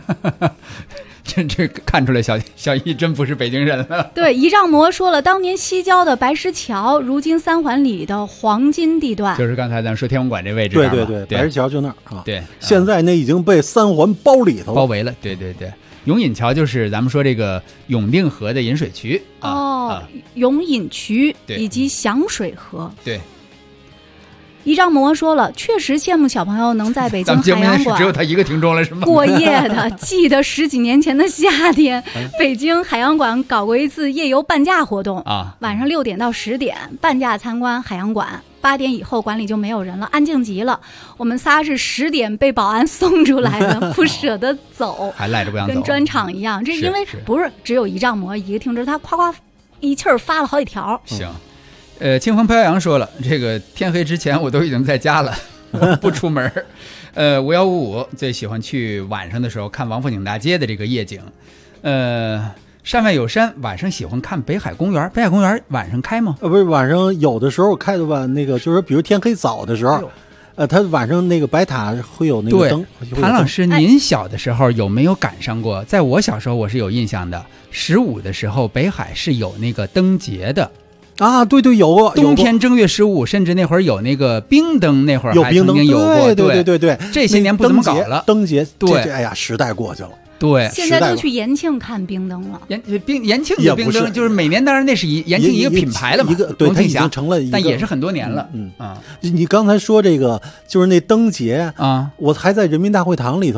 这看出来小易真不是北京人了。 对，仪仗魔说了，当年西郊的白石桥，如今3环里的黄金地段， 就是刚才咱们说天文馆这位置。 对，白石桥就那儿啊。 对， 现在那已经被3环包围了。对。永隐桥就是咱们说这个永定河的引水渠永隐渠以及响水河。 对。 仪仗魔说了，确实羡慕小朋友能在北京海洋馆， 只有他一个听众了是吗？ 过夜的。记得10几年前的夏天，北京海洋馆搞过一次夜游半价活动啊，晚上6点到10点半价参观海洋馆，8点以后馆里就没有人了，安静极了。我们仨是10点被保安送出来的，不舍得走， 还赖着不想走， 跟专场一样。这因为不是只有仪仗魔一个听众，他夸一气儿发了好几条。 行。清风飘扬说了，这个天黑之前我都已经在家了，不出门。5155最喜欢去晚上的时候看王府井大街的这个夜景。山外有山，晚上喜欢看北海公园。北海公园晚上开吗？ 不是，晚上有的时候开的吧。那个就是比如天黑早的时候，它晚上那个白塔会有那个灯。 谭老师，您小的时候有没有赶上过？在我小时候我是有印象的，15的时候北海是有那个灯节的。 啊，对，有过冬天正月15，甚至那会儿有那个冰灯，那会儿还曾经有过。 对， 这些年不怎么搞了。 灯节， 对， 哎呀，时代过去了。 对， 现在都去延庆看冰灯了。 延庆的冰灯就是每年，当然那是延庆一个品牌了嘛， 对，它已经成了一个， 但也是很多年了。 你刚才说这个就是那灯节啊，我还在人民大会堂里头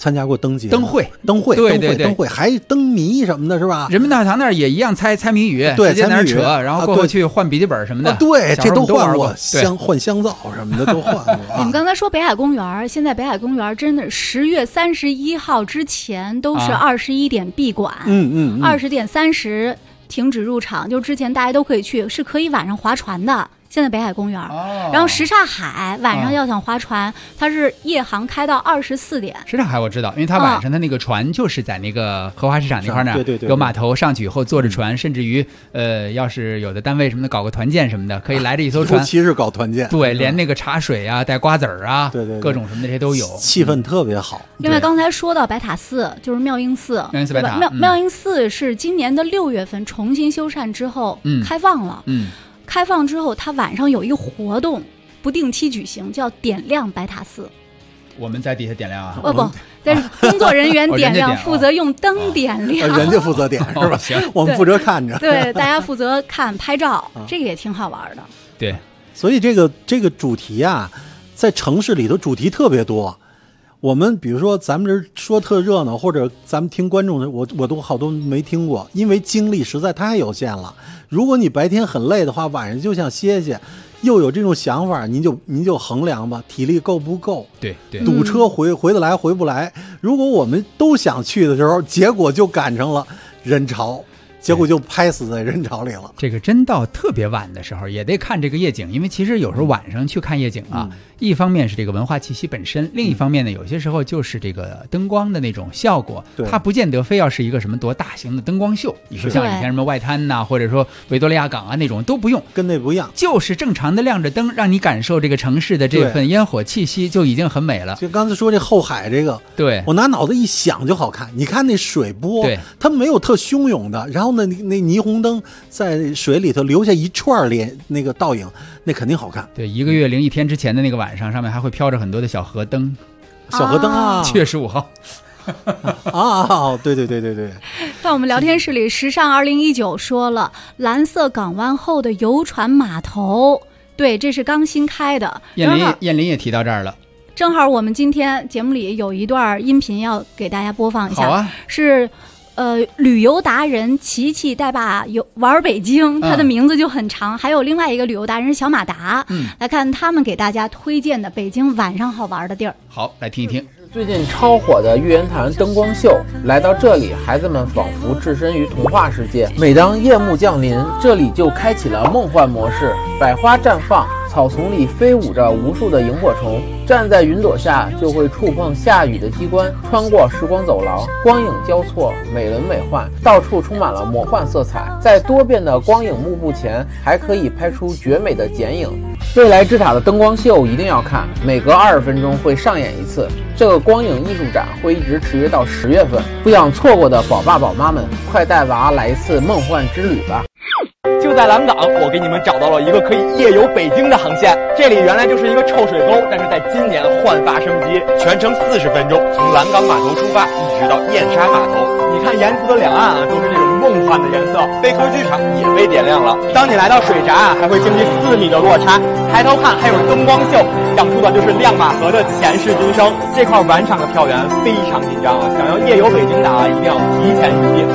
参加过灯节、 灯会， 还灯谜什么的，是吧？ 人民大会堂那儿也一样猜谜语， 对， 直接在那儿扯，然后过后去换笔记本什么的。 对，这都换过， 换香皂什么的都换过。 你们刚才说北海公园，现在北海公园真的10月31号之前都是21点闭馆，20点30停止入场，就之前大家都可以去，是可以晚上划船的。现在北海公园，然后什刹海晚上要想划船，它是夜航开到24点。 什刹海我知道，因为它晚上它那个船就是在那个荷花市场那块呢，对，有码头上去以后坐着船，甚至于要是有的单位什么的搞个团建什么的，可以来这一艘船， 尤其是搞团建， 对，连那个茶水啊、带瓜子儿啊， 对， 各种什么的这些都有， 气氛特别好。 另外，刚才说到白塔寺，就是妙音寺，妙音寺是今年的6月份重新修缮之后开放了，开放之后，它晚上有一个活动，不定期举行，叫点亮白塔寺。 我们在底下点亮啊？ 不，但是工作人员点亮，负责用灯点亮， 人家负责点是吧？ 行， 我们负责看着。 对，大家负责看拍照，这个也挺好玩的。 对， 所以这个主题啊，在城市里头主题特别多。我们比如说咱们这说特热闹，或者咱们听观众的，我都好多没听过，因为精力实在太有限了。如果你白天很累的话，晚上就想歇歇，又有这种想法，您就衡量吧，体力够不够？ 对， 堵车回得来回不来。如果我们都想去的时候，结果就赶上了人潮。结果就拍死在人潮里了。 这个真到特别晚的时候也得看这个夜景，因为其实有时候晚上去看夜景啊，一方面是这个文化气息本身，另一方面呢，有些时候就是这个灯光的那种效果，它不见得非要是一个什么多大型的灯光秀。你说像以前什么外滩呐，或者说维多利亚港啊那种都不用， 跟那不一样， 就是正常的亮着灯，让你感受这个城市的这份烟火气息就已经很美了。 就刚才说这后海这个， 对， 我拿脑子一想就好看。你看那水波， 对， 它没有特汹涌的，然后那霓虹灯在水里头留下一串那个倒影，那肯定好看。 对，1个月01天之前的那个晚上，上面还会飘着很多的小河灯， 小河灯啊 ，7月15号。 啊，对。 在我们聊天室里，时尚2019说了，蓝色港湾后的游船码头，对，这是刚新开的。 燕林也提到这儿了。 正好我们今天节目里有一段音频要给大家播放一下， 好啊， 是旅游达人琪琪带爸玩北京，他的名字就很长。还有另外一个旅游达人小马达，来看他们给大家推荐的北京晚上好玩的地儿。 好，来听一听。 最近超火的玉渊潭灯光秀，来到这里，孩子们仿佛置身于童话世界。每当夜幕降临，这里就开启了梦幻模式，百花绽放，草丛里飞舞着无数的萤火虫，站在云朵下就会触碰下雨的机关，穿过时光走廊，光影交错，美轮美奂，到处充满了魔幻色彩。在多变的光影幕布前，还可以拍出绝美的剪影。未来之塔的灯光秀一定要看，每隔20分钟会上演一次。这个光影艺术展会一直持续到10月份，不想错过的宝爸宝妈们，快带娃来一次梦幻之旅吧！ 就在蓝港，我给你们找到了一个可以夜游北京的航线。这里原来就是一个臭水沟，但是在今年焕发生机，全程40分钟，从蓝港码头出发，一直到燕莎码头。你看沿途的两岸啊，都是这种梦幻的颜色。贝壳剧场也被点亮了。当你来到水闸，还会经历4米的落差，抬头看还有灯光秀，讲述的就是亮马河的前世今生。这块晚场的票源非常紧张啊，想要夜游北京的啊，一定要提前预约。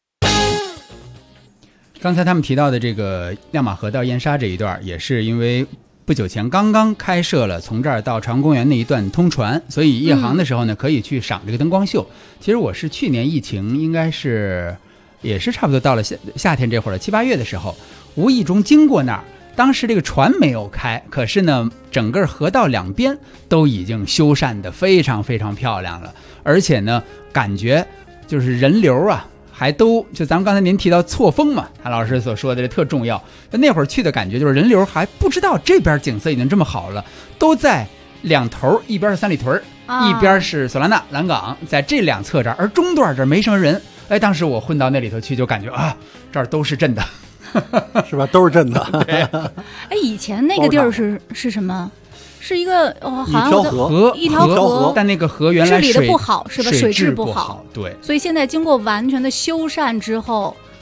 刚才他们提到的这个亮马河到燕莎这一段，也是因为不久前刚刚开设了从这儿到长公园那一段通船，所以夜航的时候呢，可以去赏这个灯光秀。其实我是去年疫情应该是也是差不多到了夏天这会儿7、8月的时候，无意中经过那儿，当时这个船没有开，可是呢整个河道两边都已经修缮得非常非常漂亮了，而且呢感觉就是人流啊还都就咱们刚才您提到错峰嘛，韩老师所说的这特重要。那会儿去的感觉就是人流还不知道这边景色已经这么好了，都在两头，一边是三里屯，一边是索拉纳蓝港，在这两侧这儿，而中段这儿没什么人。哎，当时我混到那里头去，就感觉啊，这儿都是真的， 是吧？都是真的。 哎，以前那个地儿是什么？是一个好像一条河， 但那个河原来治理的不好，是吧？水质不好， 对。 所以现在经过完全的修缮之后，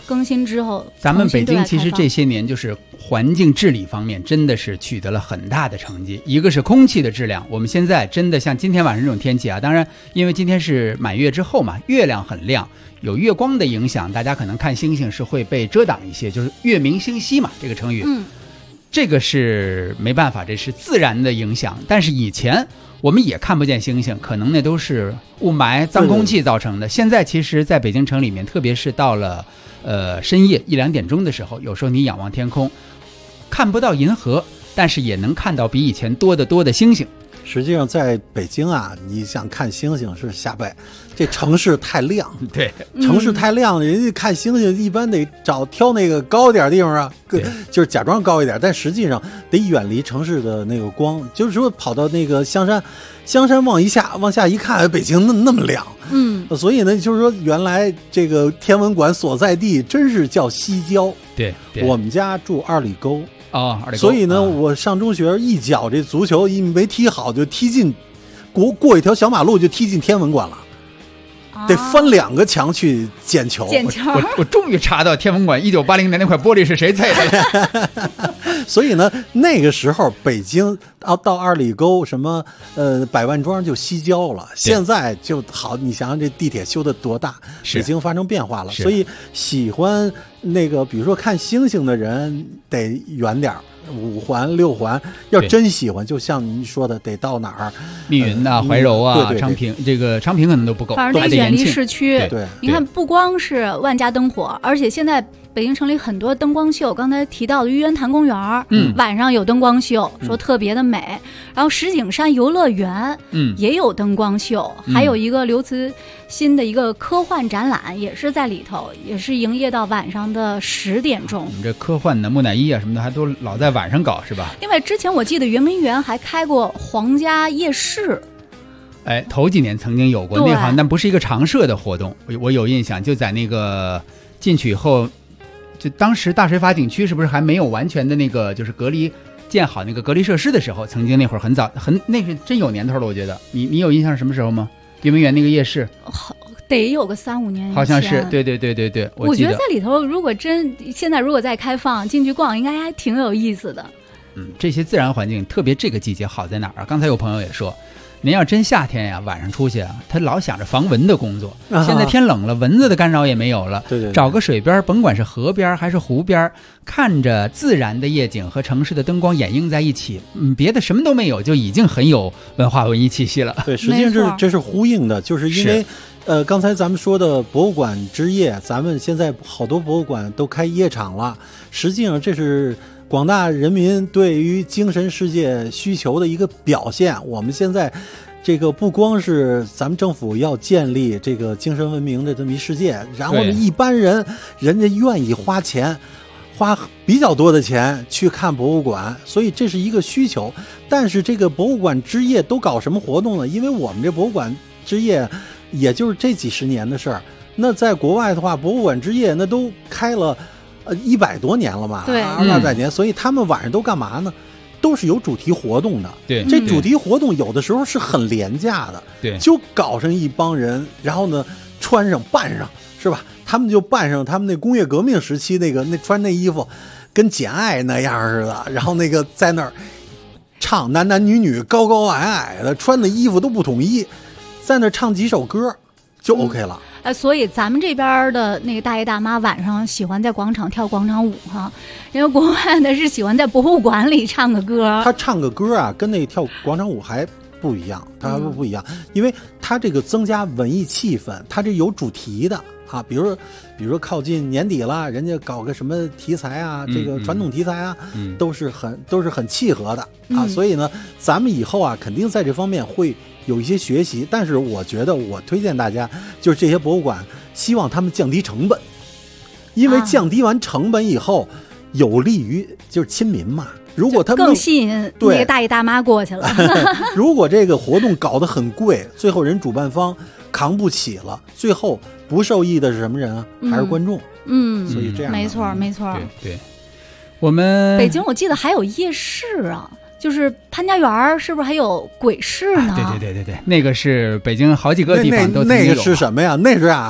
更新之后， 咱们北京其实这些年就是环境治理方面真的是取得了很大的成绩。一个是空气的质量，我们现在真的像今天晚上这种天气啊，当然因为今天是满月之后嘛，月亮很亮，有月光的影响，大家可能看星星是会被遮挡一些，就是月明星稀嘛，这个成语。这个是没办法，这是自然的影响。但是以前我们也看不见星星，可能那都是雾霾、脏空气造成的。现在其实在北京城里面，特别是到了深夜1、2点钟的时候，有时候你仰望天空，看不到银河，但是也能看到比以前多得多的星星。 实际上在北京啊，你想看星星是瞎掰，这城市太亮， 对， 城市太亮，人家看星星一般得挑那个高一点的地方啊，就是假装高一点，但实际上得远离城市的那个光，就是说跑到那个香山往下一看，北京那么亮，所以呢，就是说原来这个天文馆所在地真是叫西郊， 对， 我们家住2里沟。 2里沟， 所以呢，我上中学一脚这足球一没踢好，就踢进过一条小马路就踢进天文馆了，得翻2个墙去捡球。 我终于查到天文馆1980年那块玻璃是谁踩的。 所以呢，那个时候北京到2里沟什么百万庄就西郊了，现在就好，你想想这地铁修的多大，北京发生变化了，所以喜欢那个比如说看星星的人得远点，5环6环，要真喜欢，就像您说的，得到哪儿？密云啊、怀柔啊、昌平，这个昌平可能都不够， 反正得远离市区。 对， 你看，不光是万家灯火，而且现在北京城里很多灯光秀，刚才提到的玉渊潭公园，晚上有灯光秀，说特别的美。然后石景山游乐园，也有灯光秀，还有一个刘慈欣的一个科幻展览，也是在里头，也是营业到晚上的10点钟。 我们这科幻的木乃伊啊什么的，还都老在晚上搞，是吧？ 另外，之前我记得圆明园还开过皇家夜市。 头几年曾经有过，那好像但不是一个常设的活动，我有印象，就在那个进去以后，就当时大水法景区是不是还没有完全的那个就是建好那个隔离设施的时候，曾经那会儿很早，那是真有年头了，我觉得。你有印象是什么时候吗？圆明园那个夜市， 得有个3、5年以前， 好像是，对， 我觉得在里头，如果现在如果再开放进去逛，应该还挺有意思的。 这些自然环境，特别这个季节好在哪儿啊？刚才有朋友也说。您要真夏天呀，晚上出去啊，他老想着防蚊的工作。现在天冷了，蚊子的干扰也没有了。 对， 找个水边，甭管是河边还是湖边，看着自然的夜景和城市的灯光掩映在一起，别的什么都没有，就已经很有文艺气息了。 对，实际上这是呼应的，就是因为刚才咱们说的博物馆之夜，咱们现在好多博物馆都开夜场了，实际上这是广大人民对于精神世界需求的一个表现。我们现在这个不光是咱们政府要建立这个精神文明的这么一世界，然后一般人家愿意花比较多的钱去看博物馆，所以这是一个需求。但是这个博物馆之夜都搞什么活动呢？因为我们这博物馆之夜也就是这几十年的事儿，那在国外的话，博物馆之夜那都开了100多年了嘛， 对 ，200年，所以他们晚上都干嘛呢？都是有主题活动的。 对， 这主题活动有的时候是很廉价的， 对， 就搞上一帮人，然后呢扮上，是吧？他们就扮上他们那工业革命时期那穿那衣服，跟简爱那样似的，然后那个在那儿唱，男男女女高高矮矮的，穿的衣服都不统一，在那儿唱几首歌就 OK 了。 所以咱们这边的那个大爷大妈晚上喜欢在广场跳广场舞哈，因为国外的是喜欢在博物馆里唱个歌。 他唱个歌啊，跟那跳广场舞还不一样，它还不一样，因为它这个增加文艺气氛，它这有主题的啊，比如说靠近年底了，人家搞个什么题材啊，这个传统题材啊，都是很契合的啊，所以呢，咱们以后啊，肯定在这方面会有一些学习。但是我觉得我推荐大家，就是这些博物馆，希望他们降低成本，因为降低完成本以后，有利于就是亲民嘛。如果他们更吸引那个大爷大妈过去了。 如果这个活动搞得很贵，最后人主办方扛不起了，最后不受益的是什么人啊？还是观众。所以这样没错。 对，我们北京我记得还有夜市啊。就是潘家园是不是还有鬼市呢？ 对，那个是北京好几个地方都那个是什么呀？那是啊，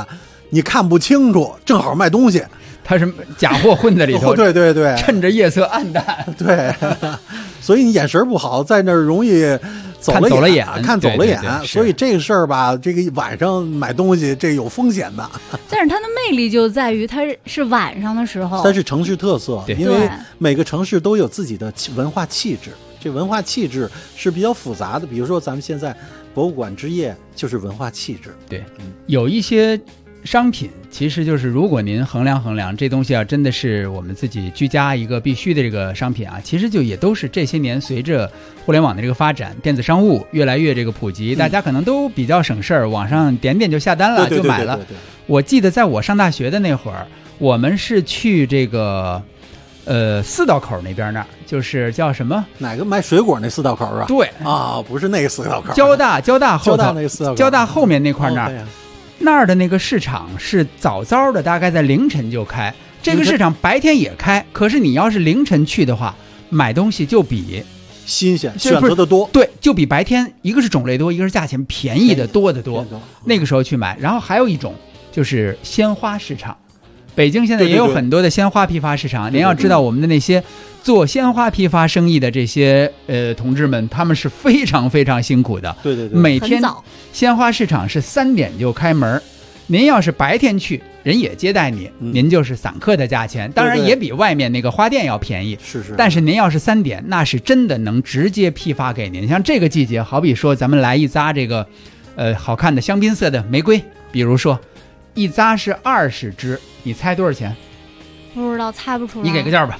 你看不清楚，正好卖东西， 它是假货混在里头， 对对对， 趁着夜色暗淡， 对，所以你眼神不好，在那儿容易看走了眼，所以这个事儿吧，这个晚上买东西这有风险的。 但是它的魅力就在于它是晚上的时候， 它是城市特色，因为每个城市都有自己的文化气质，这文化气质是比较复杂的。比如说咱们现在博物馆之夜就是文化气质， 对，有一些商品其实就是如果您衡量衡量这东西啊，真的是我们自己居家一个必须的这个商品啊，其实就也都是这些年随着互联网的这个发展，电子商务越来越这个普及，大家可能都比较省事儿，网上点点就下单了，就买了。我记得在我上大学的那会儿，我们是去这个四道口那边那儿，就是叫什么？ 哪个卖水果那四道口啊？ 对啊，不是那个四道口， 交大后头那个四道口， 交大后面那块那儿。那儿的那个市场是早早的，大概在凌晨就开。这个市场白天也开，可是你要是凌晨去的话，买东西就比新鲜，选择的多。 对，就比白天一个是种类多，一个是价钱便宜的多得多。那个时候去买，然后还有一种就是鲜花市场。北京现在也有很多的鲜花批发市场，您要知道我们的那些做鲜花批发生意的这些同志们，他们是非常非常辛苦的。 对， 每天鲜花市场是3点就开门，您要是白天去，人也接待你，您就是散客的价钱，当然也比外面那个花店要便宜。 是。 但是您要是3点，那是真的能直接批发给您。像这个季节，好比说咱们来一扎这个好看的香槟色的玫瑰，比如说一扎是20支。你猜多少钱？ 不知道，猜不出来。 你给个价吧。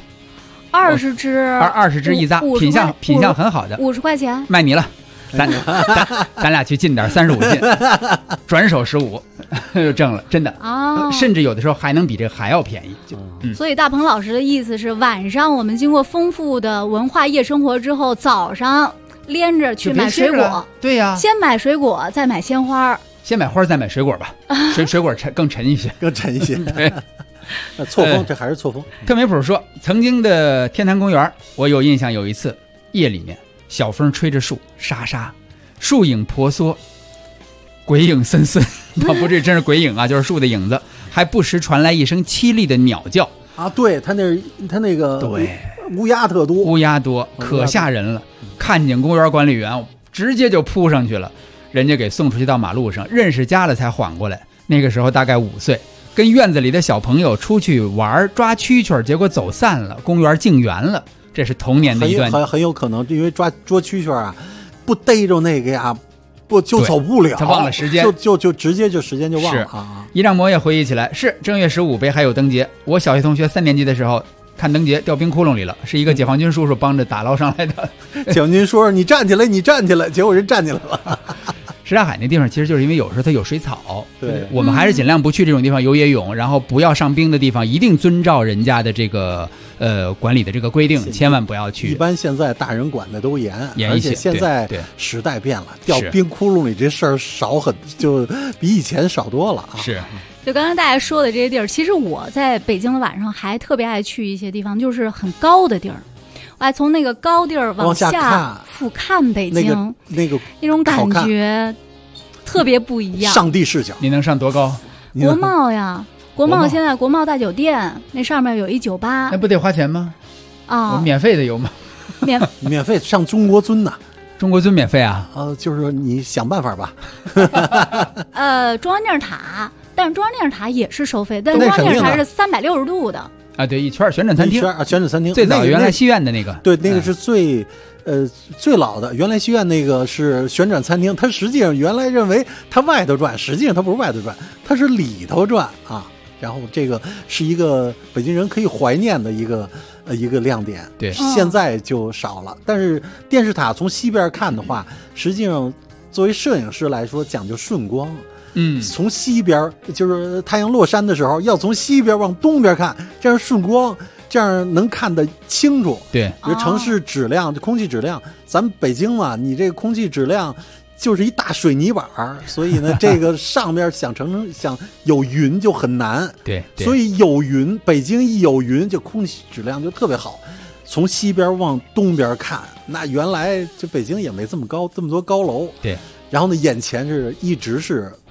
20支 ，20支一扎，品相很好的 ，50块钱， 卖你了。咱俩去进点，35斤，转手15就挣了，真的啊！甚至有的时候还能比这个还要便宜。 所以大鹏老师的意思是，晚上我们经过丰富的文化夜生活之后，早上连着去买水果。 对呀， 先买水果，再买鲜花。 先买花再买水果吧，水果更沉一些， 对，那错峰，这还是错峰。 特梅普说，曾经的天坛公园，我有印象，有一次夜里面，小风吹着树，沙沙，树影婆娑，鬼影森森，倒不是真是鬼影啊，就是树的影子，还不时传来一声凄厉的鸟叫啊。对，他那个对乌鸦特多， 乌鸦多，可吓人了。看见公园管理员，直接就扑上去了。人家给送出去到马路上，认识家了才缓过来。那个时候大概5岁，跟院子里的小朋友出去玩抓蛐蛐，结果走散了，公园静园了。这是童年的一段， 很有可能因为捉蛐蛐啊，不逮着那个呀，不就走不了， 他忘了时间， 就直接就时间就忘了啊。 一丈魔也回忆起来，是正月15北海有灯节，我小学同学3年级的时候。看灯节掉冰窟窿里了，是一个解放军叔叔帮着打捞上来的。 解放军说：“你站起来，你站起来。”结果人站起来了。 什刹海那地方其实就是因为有时候它有水草， 对， 我们还是尽量不去这种地方游野泳，然后不要上冰的地方，一定遵照人家的这个管理的这个规定，千万不要去。 一般现在大人管的都严一些， 而且现在时代变了，掉冰窟窿里这事儿就比以前少多了啊。 是。 就刚才大家说的这些地儿，其实我在北京的晚上还特别爱去一些地方，就是很高的地儿，我爱从那个高地儿往下俯瞰北京，那种感觉特别不一样。 上帝视角， 你能上多高？ 国贸呀，国贸现在国贸大酒店那上面有一酒吧， 那不得花钱吗？ 啊， 免费的有吗？ 免费上中国尊呐。 中国尊免费啊？ 就是你想办法吧。 中央电视塔。但是中央电视塔也是收费，但是中央电视塔是360度的啊，对，一圈旋转餐厅， 旋转餐厅， 最早原来戏院的那个， 对，那个是最老的，原来戏院那个是旋转餐厅，它实际上原来认为它外头转，实际上它不是外头转，它是里头转啊。然后这个是一个北京人可以怀念的一个亮点， 对， 现在就少了。但是电视塔从西边看的话，实际上作为摄影师来说讲究顺光。从西边就是太阳落山的时候，要从西边往东边看，这样顺光，这样能看得清楚。 对， 城市质量、空气质量，咱们北京嘛，你这个空气质量就是一大水泥板，所以呢，这个上面想有云就很难。 对， 所以有云，北京一有云，就空气质量就特别好。从西边往东边看，那原来这北京也没这么多高楼。 对， 然后呢，眼前一直是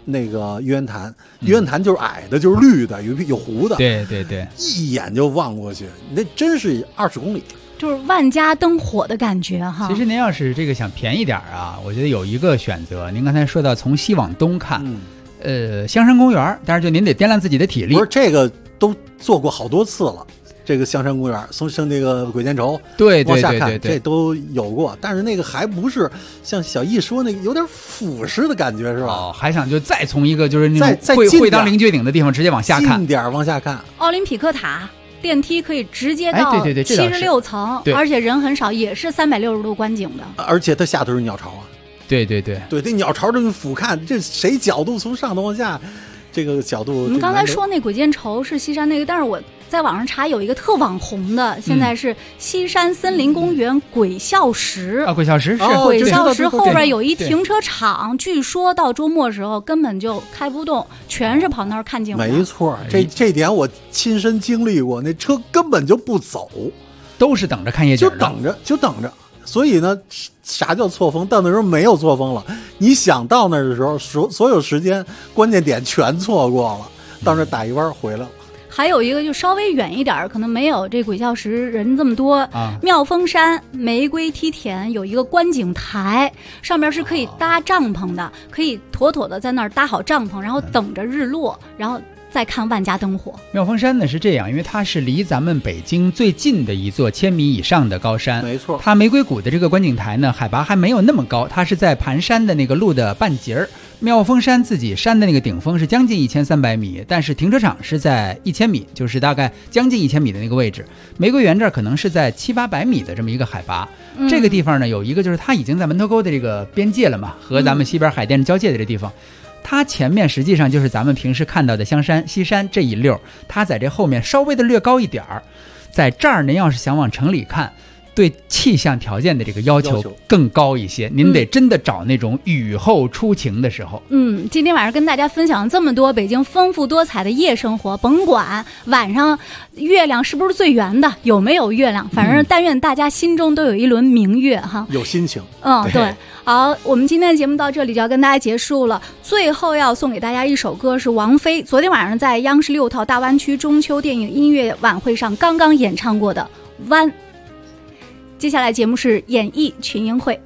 那个玉渊潭，玉渊潭就是矮的，就是绿的，有湖的， 对对对， 一眼就望过去，那真是20公里。 就是万家灯火的感觉哈。 其实您要是这个想便宜点啊，我觉得有一个选择。您刚才说到从西往东看，香山公园，但是就您得掂量自己的体力。 不是这个都做过好多次了，这个香山公园，从那个鬼见愁， 对往下看，这都有过。但是那个还不是像小易说那个有点俯视的感觉，是吧？ 哦，还想就再从一个就是那种会当凌绝顶的地方直接往下看， 近点往下看。 奥林匹克塔。电梯可以直接到76层，而且人很少，也是360度观景的。 而且它下头是鸟巢啊， 对对对对，这鸟巢这个俯瞰，这谁角度从上头往下，这个角度。 我们刚才说那鬼见愁是西山那个，但是我在网上查有一个特网红的，现在是西山森林公园鬼笑石啊，鬼笑石是鬼笑石后边有一停车场，据说到周末时候根本就开不动，全是跑那儿看景的。 没错，这点我亲身经历过，那车根本就不走， 都是等着看夜景， 就等着。所以呢，啥叫错峰？到那时候没有错峰了，你想到那儿的时候，所有时间关键点全错过了，到那儿打一弯回来了。 还有一个就稍微远一点，可能没有这鬼笑石人这么多啊。妙峰山玫瑰梯田有一个观景台，上面是可以搭帐篷的，可以妥妥的在那儿搭好帐篷，然后等着日落，然后再看万家灯火。 妙峰山呢是这样，因为它是离咱们北京最近的一座1000米以上的高山， 没错。 它玫瑰谷的这个观景台呢，海拔还没有那么高，它是在盘山的那个路的半截儿。妙峰山自己山的那个顶峰是将近1300米，但是停车场是在1000米，就是大概将近1000米的那个位置。玫瑰园这儿可能是在700-800米的这么一个海拔。这个地方呢，有一个就是它已经在门头沟的这个边界了嘛，和咱们西边海淀交界的这地方。它前面实际上就是咱们平时看到的香山、西山这一溜，它在这后面稍微的略高一点儿。在这儿您要是想往城里看，对气象条件的这个要求更高一些，您得真的找那种雨后初晴的时候。 今天晚上跟大家分享这么多北京丰富多彩的夜生活，甭管晚上月亮是不是最圆的，有没有月亮，反正但愿大家心中都有一轮明月哈， 有心情。 对。好，我们今天的节目到这里就要跟大家结束了。最后要送给大家一首歌，是王菲昨天晚上在央视6套大湾区中秋电影音乐晚会上刚刚演唱过的《湾》。接下来节目是演艺群英会。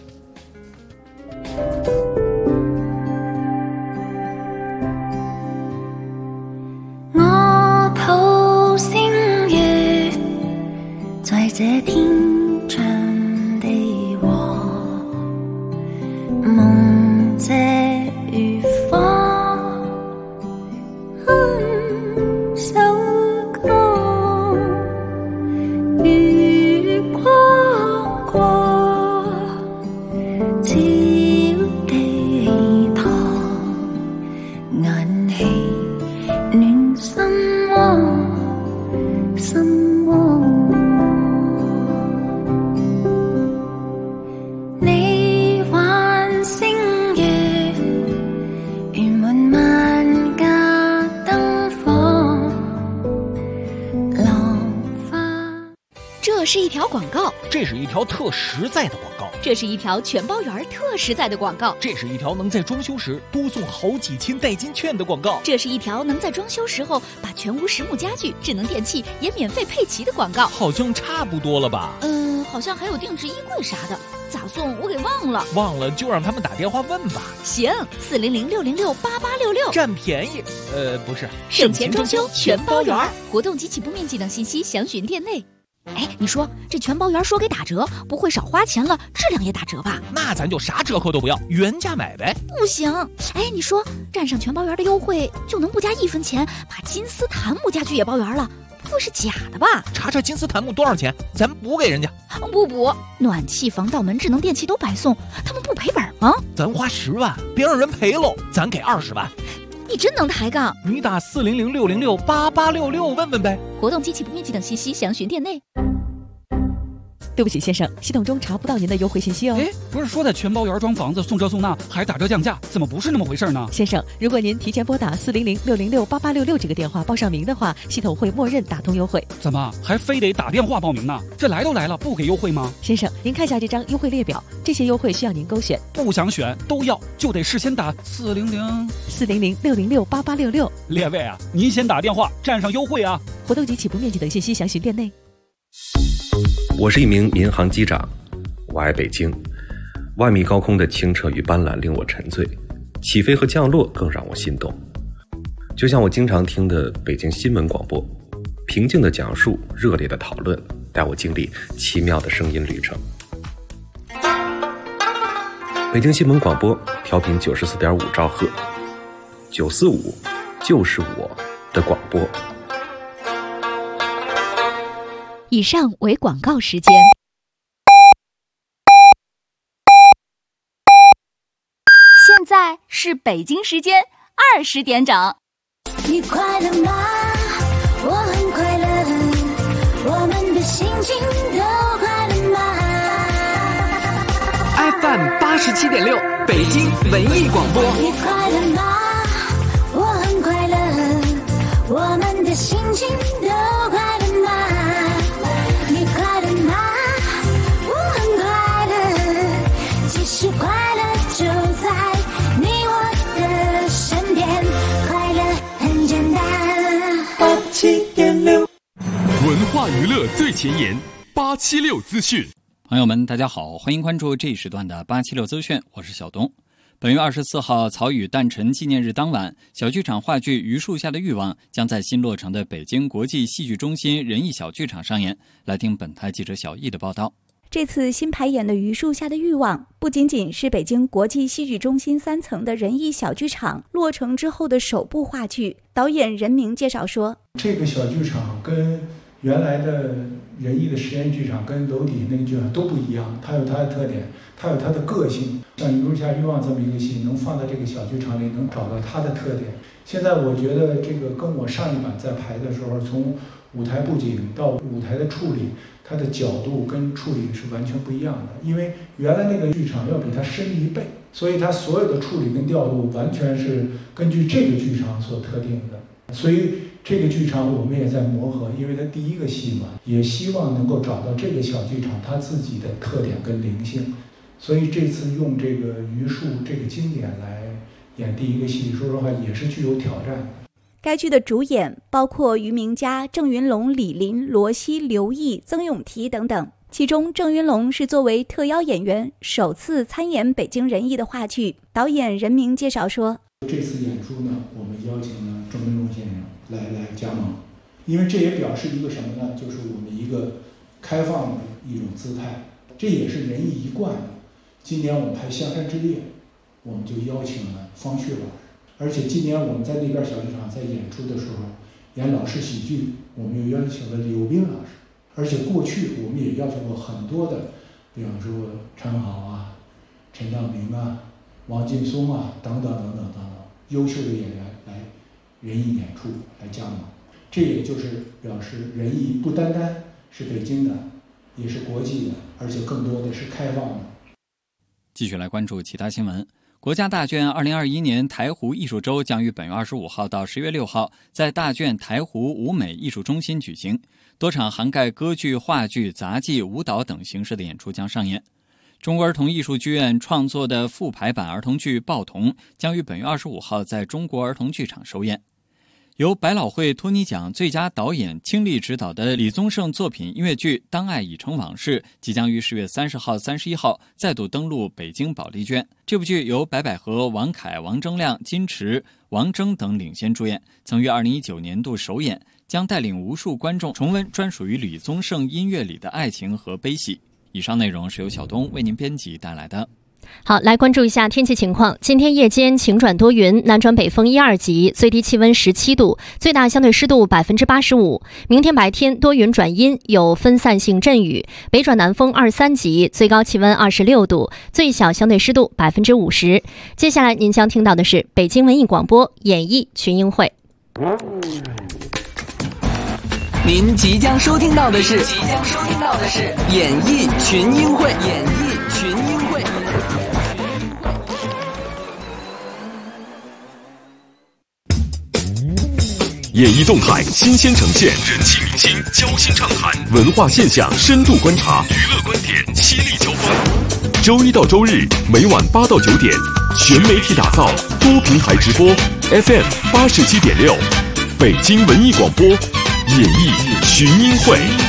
我抱星月，在这天長地和，夢借如火，首歌月光過，照地堂，眼氣暖心窩，心窩。你還星月，圓滿萬家燈火，浪花。 这是一條廣告， 这是一条特实在的廣告， 这是一條全包圓特實在的廣告， 这是一條能在裝修時多送好幾千代金券的廣告， 这是一條能在裝修時候把全屋實木家具、智能電器也免費配齊的廣告。 好像差不多了吧？ 好像還有定制衣櫃啥的，咋送我給忘了。 忘了就讓他們打電話問吧。 行，400-606-8866， 占便宜。不是， 省錢裝修全包圓，活動及起步面積等信息詳詢店內。哎，你說這全包圓說給打折，不會少花錢了，質量也打折吧？ 那咱就啥折扣都不要，原價買唄。 不行，哎，你說占上全包圓的優惠，就能不加1分錢，把金絲檀木家具也包圓了，不會是假的吧？ 查查金絲檀木多少錢，咱補給人家。 不補，暖氣、防盜門、智能電器都白送，他們不賠本嗎？ 咱花10萬，別讓人賠嘍，咱給20萬。 你真能抬杠！ 你打400-606-8866問問唄。 活動及起步面積等信息詳詢店內。 对不起先生，系统中查不到您的优惠信息哦。 不是说在全包园装房子送这送那还打折降价，怎么不是那么回事呢？ 先生，如果您提前拨打400-606-8866这个电话报上名的话，系统会默认打通优惠。 怎么还非得打电话报名呢？这来都来了，不给优惠吗？ 先生，您看一下这张优惠列表，这些优惠需要您勾选。 不想选都要，就得事先打 400-606-8866。 列位啊，您先打电话占上优惠啊！ 活动及起步面积等信息详询店内。 我是一名民航机长，我爱北京。万米高空的清澈与斑斓令我沉醉，起飞和降落更让我心动。就像我经常听的北京新闻广播，平静的讲述，热烈的讨论，带我经历奇妙的声音旅程。北京新闻广播调频94.5兆赫，945就是我的广播。 以上为广告时间。 现在是北京时间20点整。 你快乐吗？我很快乐，我们的心情都快乐吗？ FM 87.6北京文艺广播。 你快乐吗？我很快乐，我们的心情都快乐吗？你快乐吗？我很快乐，其实快乐就在你我的身边，快乐很简单。87.6 文化娱乐最前沿，876资讯。 朋友们，大家好，欢迎关注这一时段的876资讯，我是小东。本月24号，曹禺诞辰纪念日当晚，小剧场话剧《榆树下的欲望》将在新落成的北京国际戏剧中心人艺小剧场上演。来听本台记者小易的报道。 这次新排演的《榆树下的欲望》不仅仅是北京国际戏剧中心3层的人艺小剧场落成之后的首部话剧。导演任明介绍说， 这个小剧场跟原来的人艺的实验剧场跟楼底那个剧场都不一样，它有它的特点，它有它的个性。像《榆树下欲望》这么一个戏，能放在这个小剧场里，能找到它的特点。现在我觉得这个跟我上一版在排的时候，从舞台布景到舞台的处理，它的角度跟处理是完全不一样的。因为原来那个剧场要比它深1倍，所以它所有的处理跟调度完全是根据这个剧场所特定的。所以这个剧场我们也在磨合，因为它第一个戏嘛，也希望能够找到这个小剧场它自己的特点跟灵性。所以这次用这个榆树这个经典来演第一个戏，说实话也是具有挑战的。 该剧的主演包括于明佳、郑云龙、李林、罗西、刘毅、曾永提等等。其中郑云龙是作为特邀演员首次参演北京人艺的话剧。导演任明介绍说， 这次演出呢，我们邀请了郑云龙先生来加盟，因为这也表示一个什么呢？就是我们一个开放的一种姿态，这也是人艺一贯的。今年我们拍《香山之夜》，我们就邀请了方旭老师，而且今年我们在那边小剧场在演出的时候演老式喜剧，我们又邀请了柳斌老师，而且过去我们也邀请过很多的，比方说陈好啊、陈道明啊、王劲松啊等等优秀的演员来人艺演出来加盟。这也就是表示人艺不单单是北京的，也是国际的，而且更多的是开放的。 继续来关注其他新闻。国家大卷2021年台湖艺术周将于本月25号到10月6号在大卷台湖舞美艺术中心举行，多场涵盖歌剧、话剧、杂技、舞蹈等形式的演出将上演。中国儿童艺术剧院创作的复排版儿童剧《报童》将于本月25号在中国儿童剧场首演。由百老汇托尼奖最佳导演倾力执导的李宗盛作品音乐剧《当爱已成往事》即将于10月30号、31号再度登陆北京保利娟。这部剧由白百合、王凯、王铮亮、金池、王铮等领衔主演，曾于2019年度首演，将带领无数观众重温专属于李宗盛音乐里的爱情和悲喜。以上内容是由小东为您编辑带来的。 好，来关注一下天气情况。今天夜间晴转多云，南转北风1、2级，最低气温17度，最大相对湿度85%。明天白天多云转阴，有分散性阵雨，北转南风2、3级，最高气温26度，最小相对湿度50%。接下来您将听到的是北京文艺广播演艺群英会。 您即将收听到的是演艺群英会。 演艺动态新鲜呈现，人气明星交心畅谈，文化现象深度观察，娱乐观点犀利交锋。周一到周日每晚8到9点，全媒体打造，多平台直播 ，FM87.6，北京文艺广播，演艺群英会。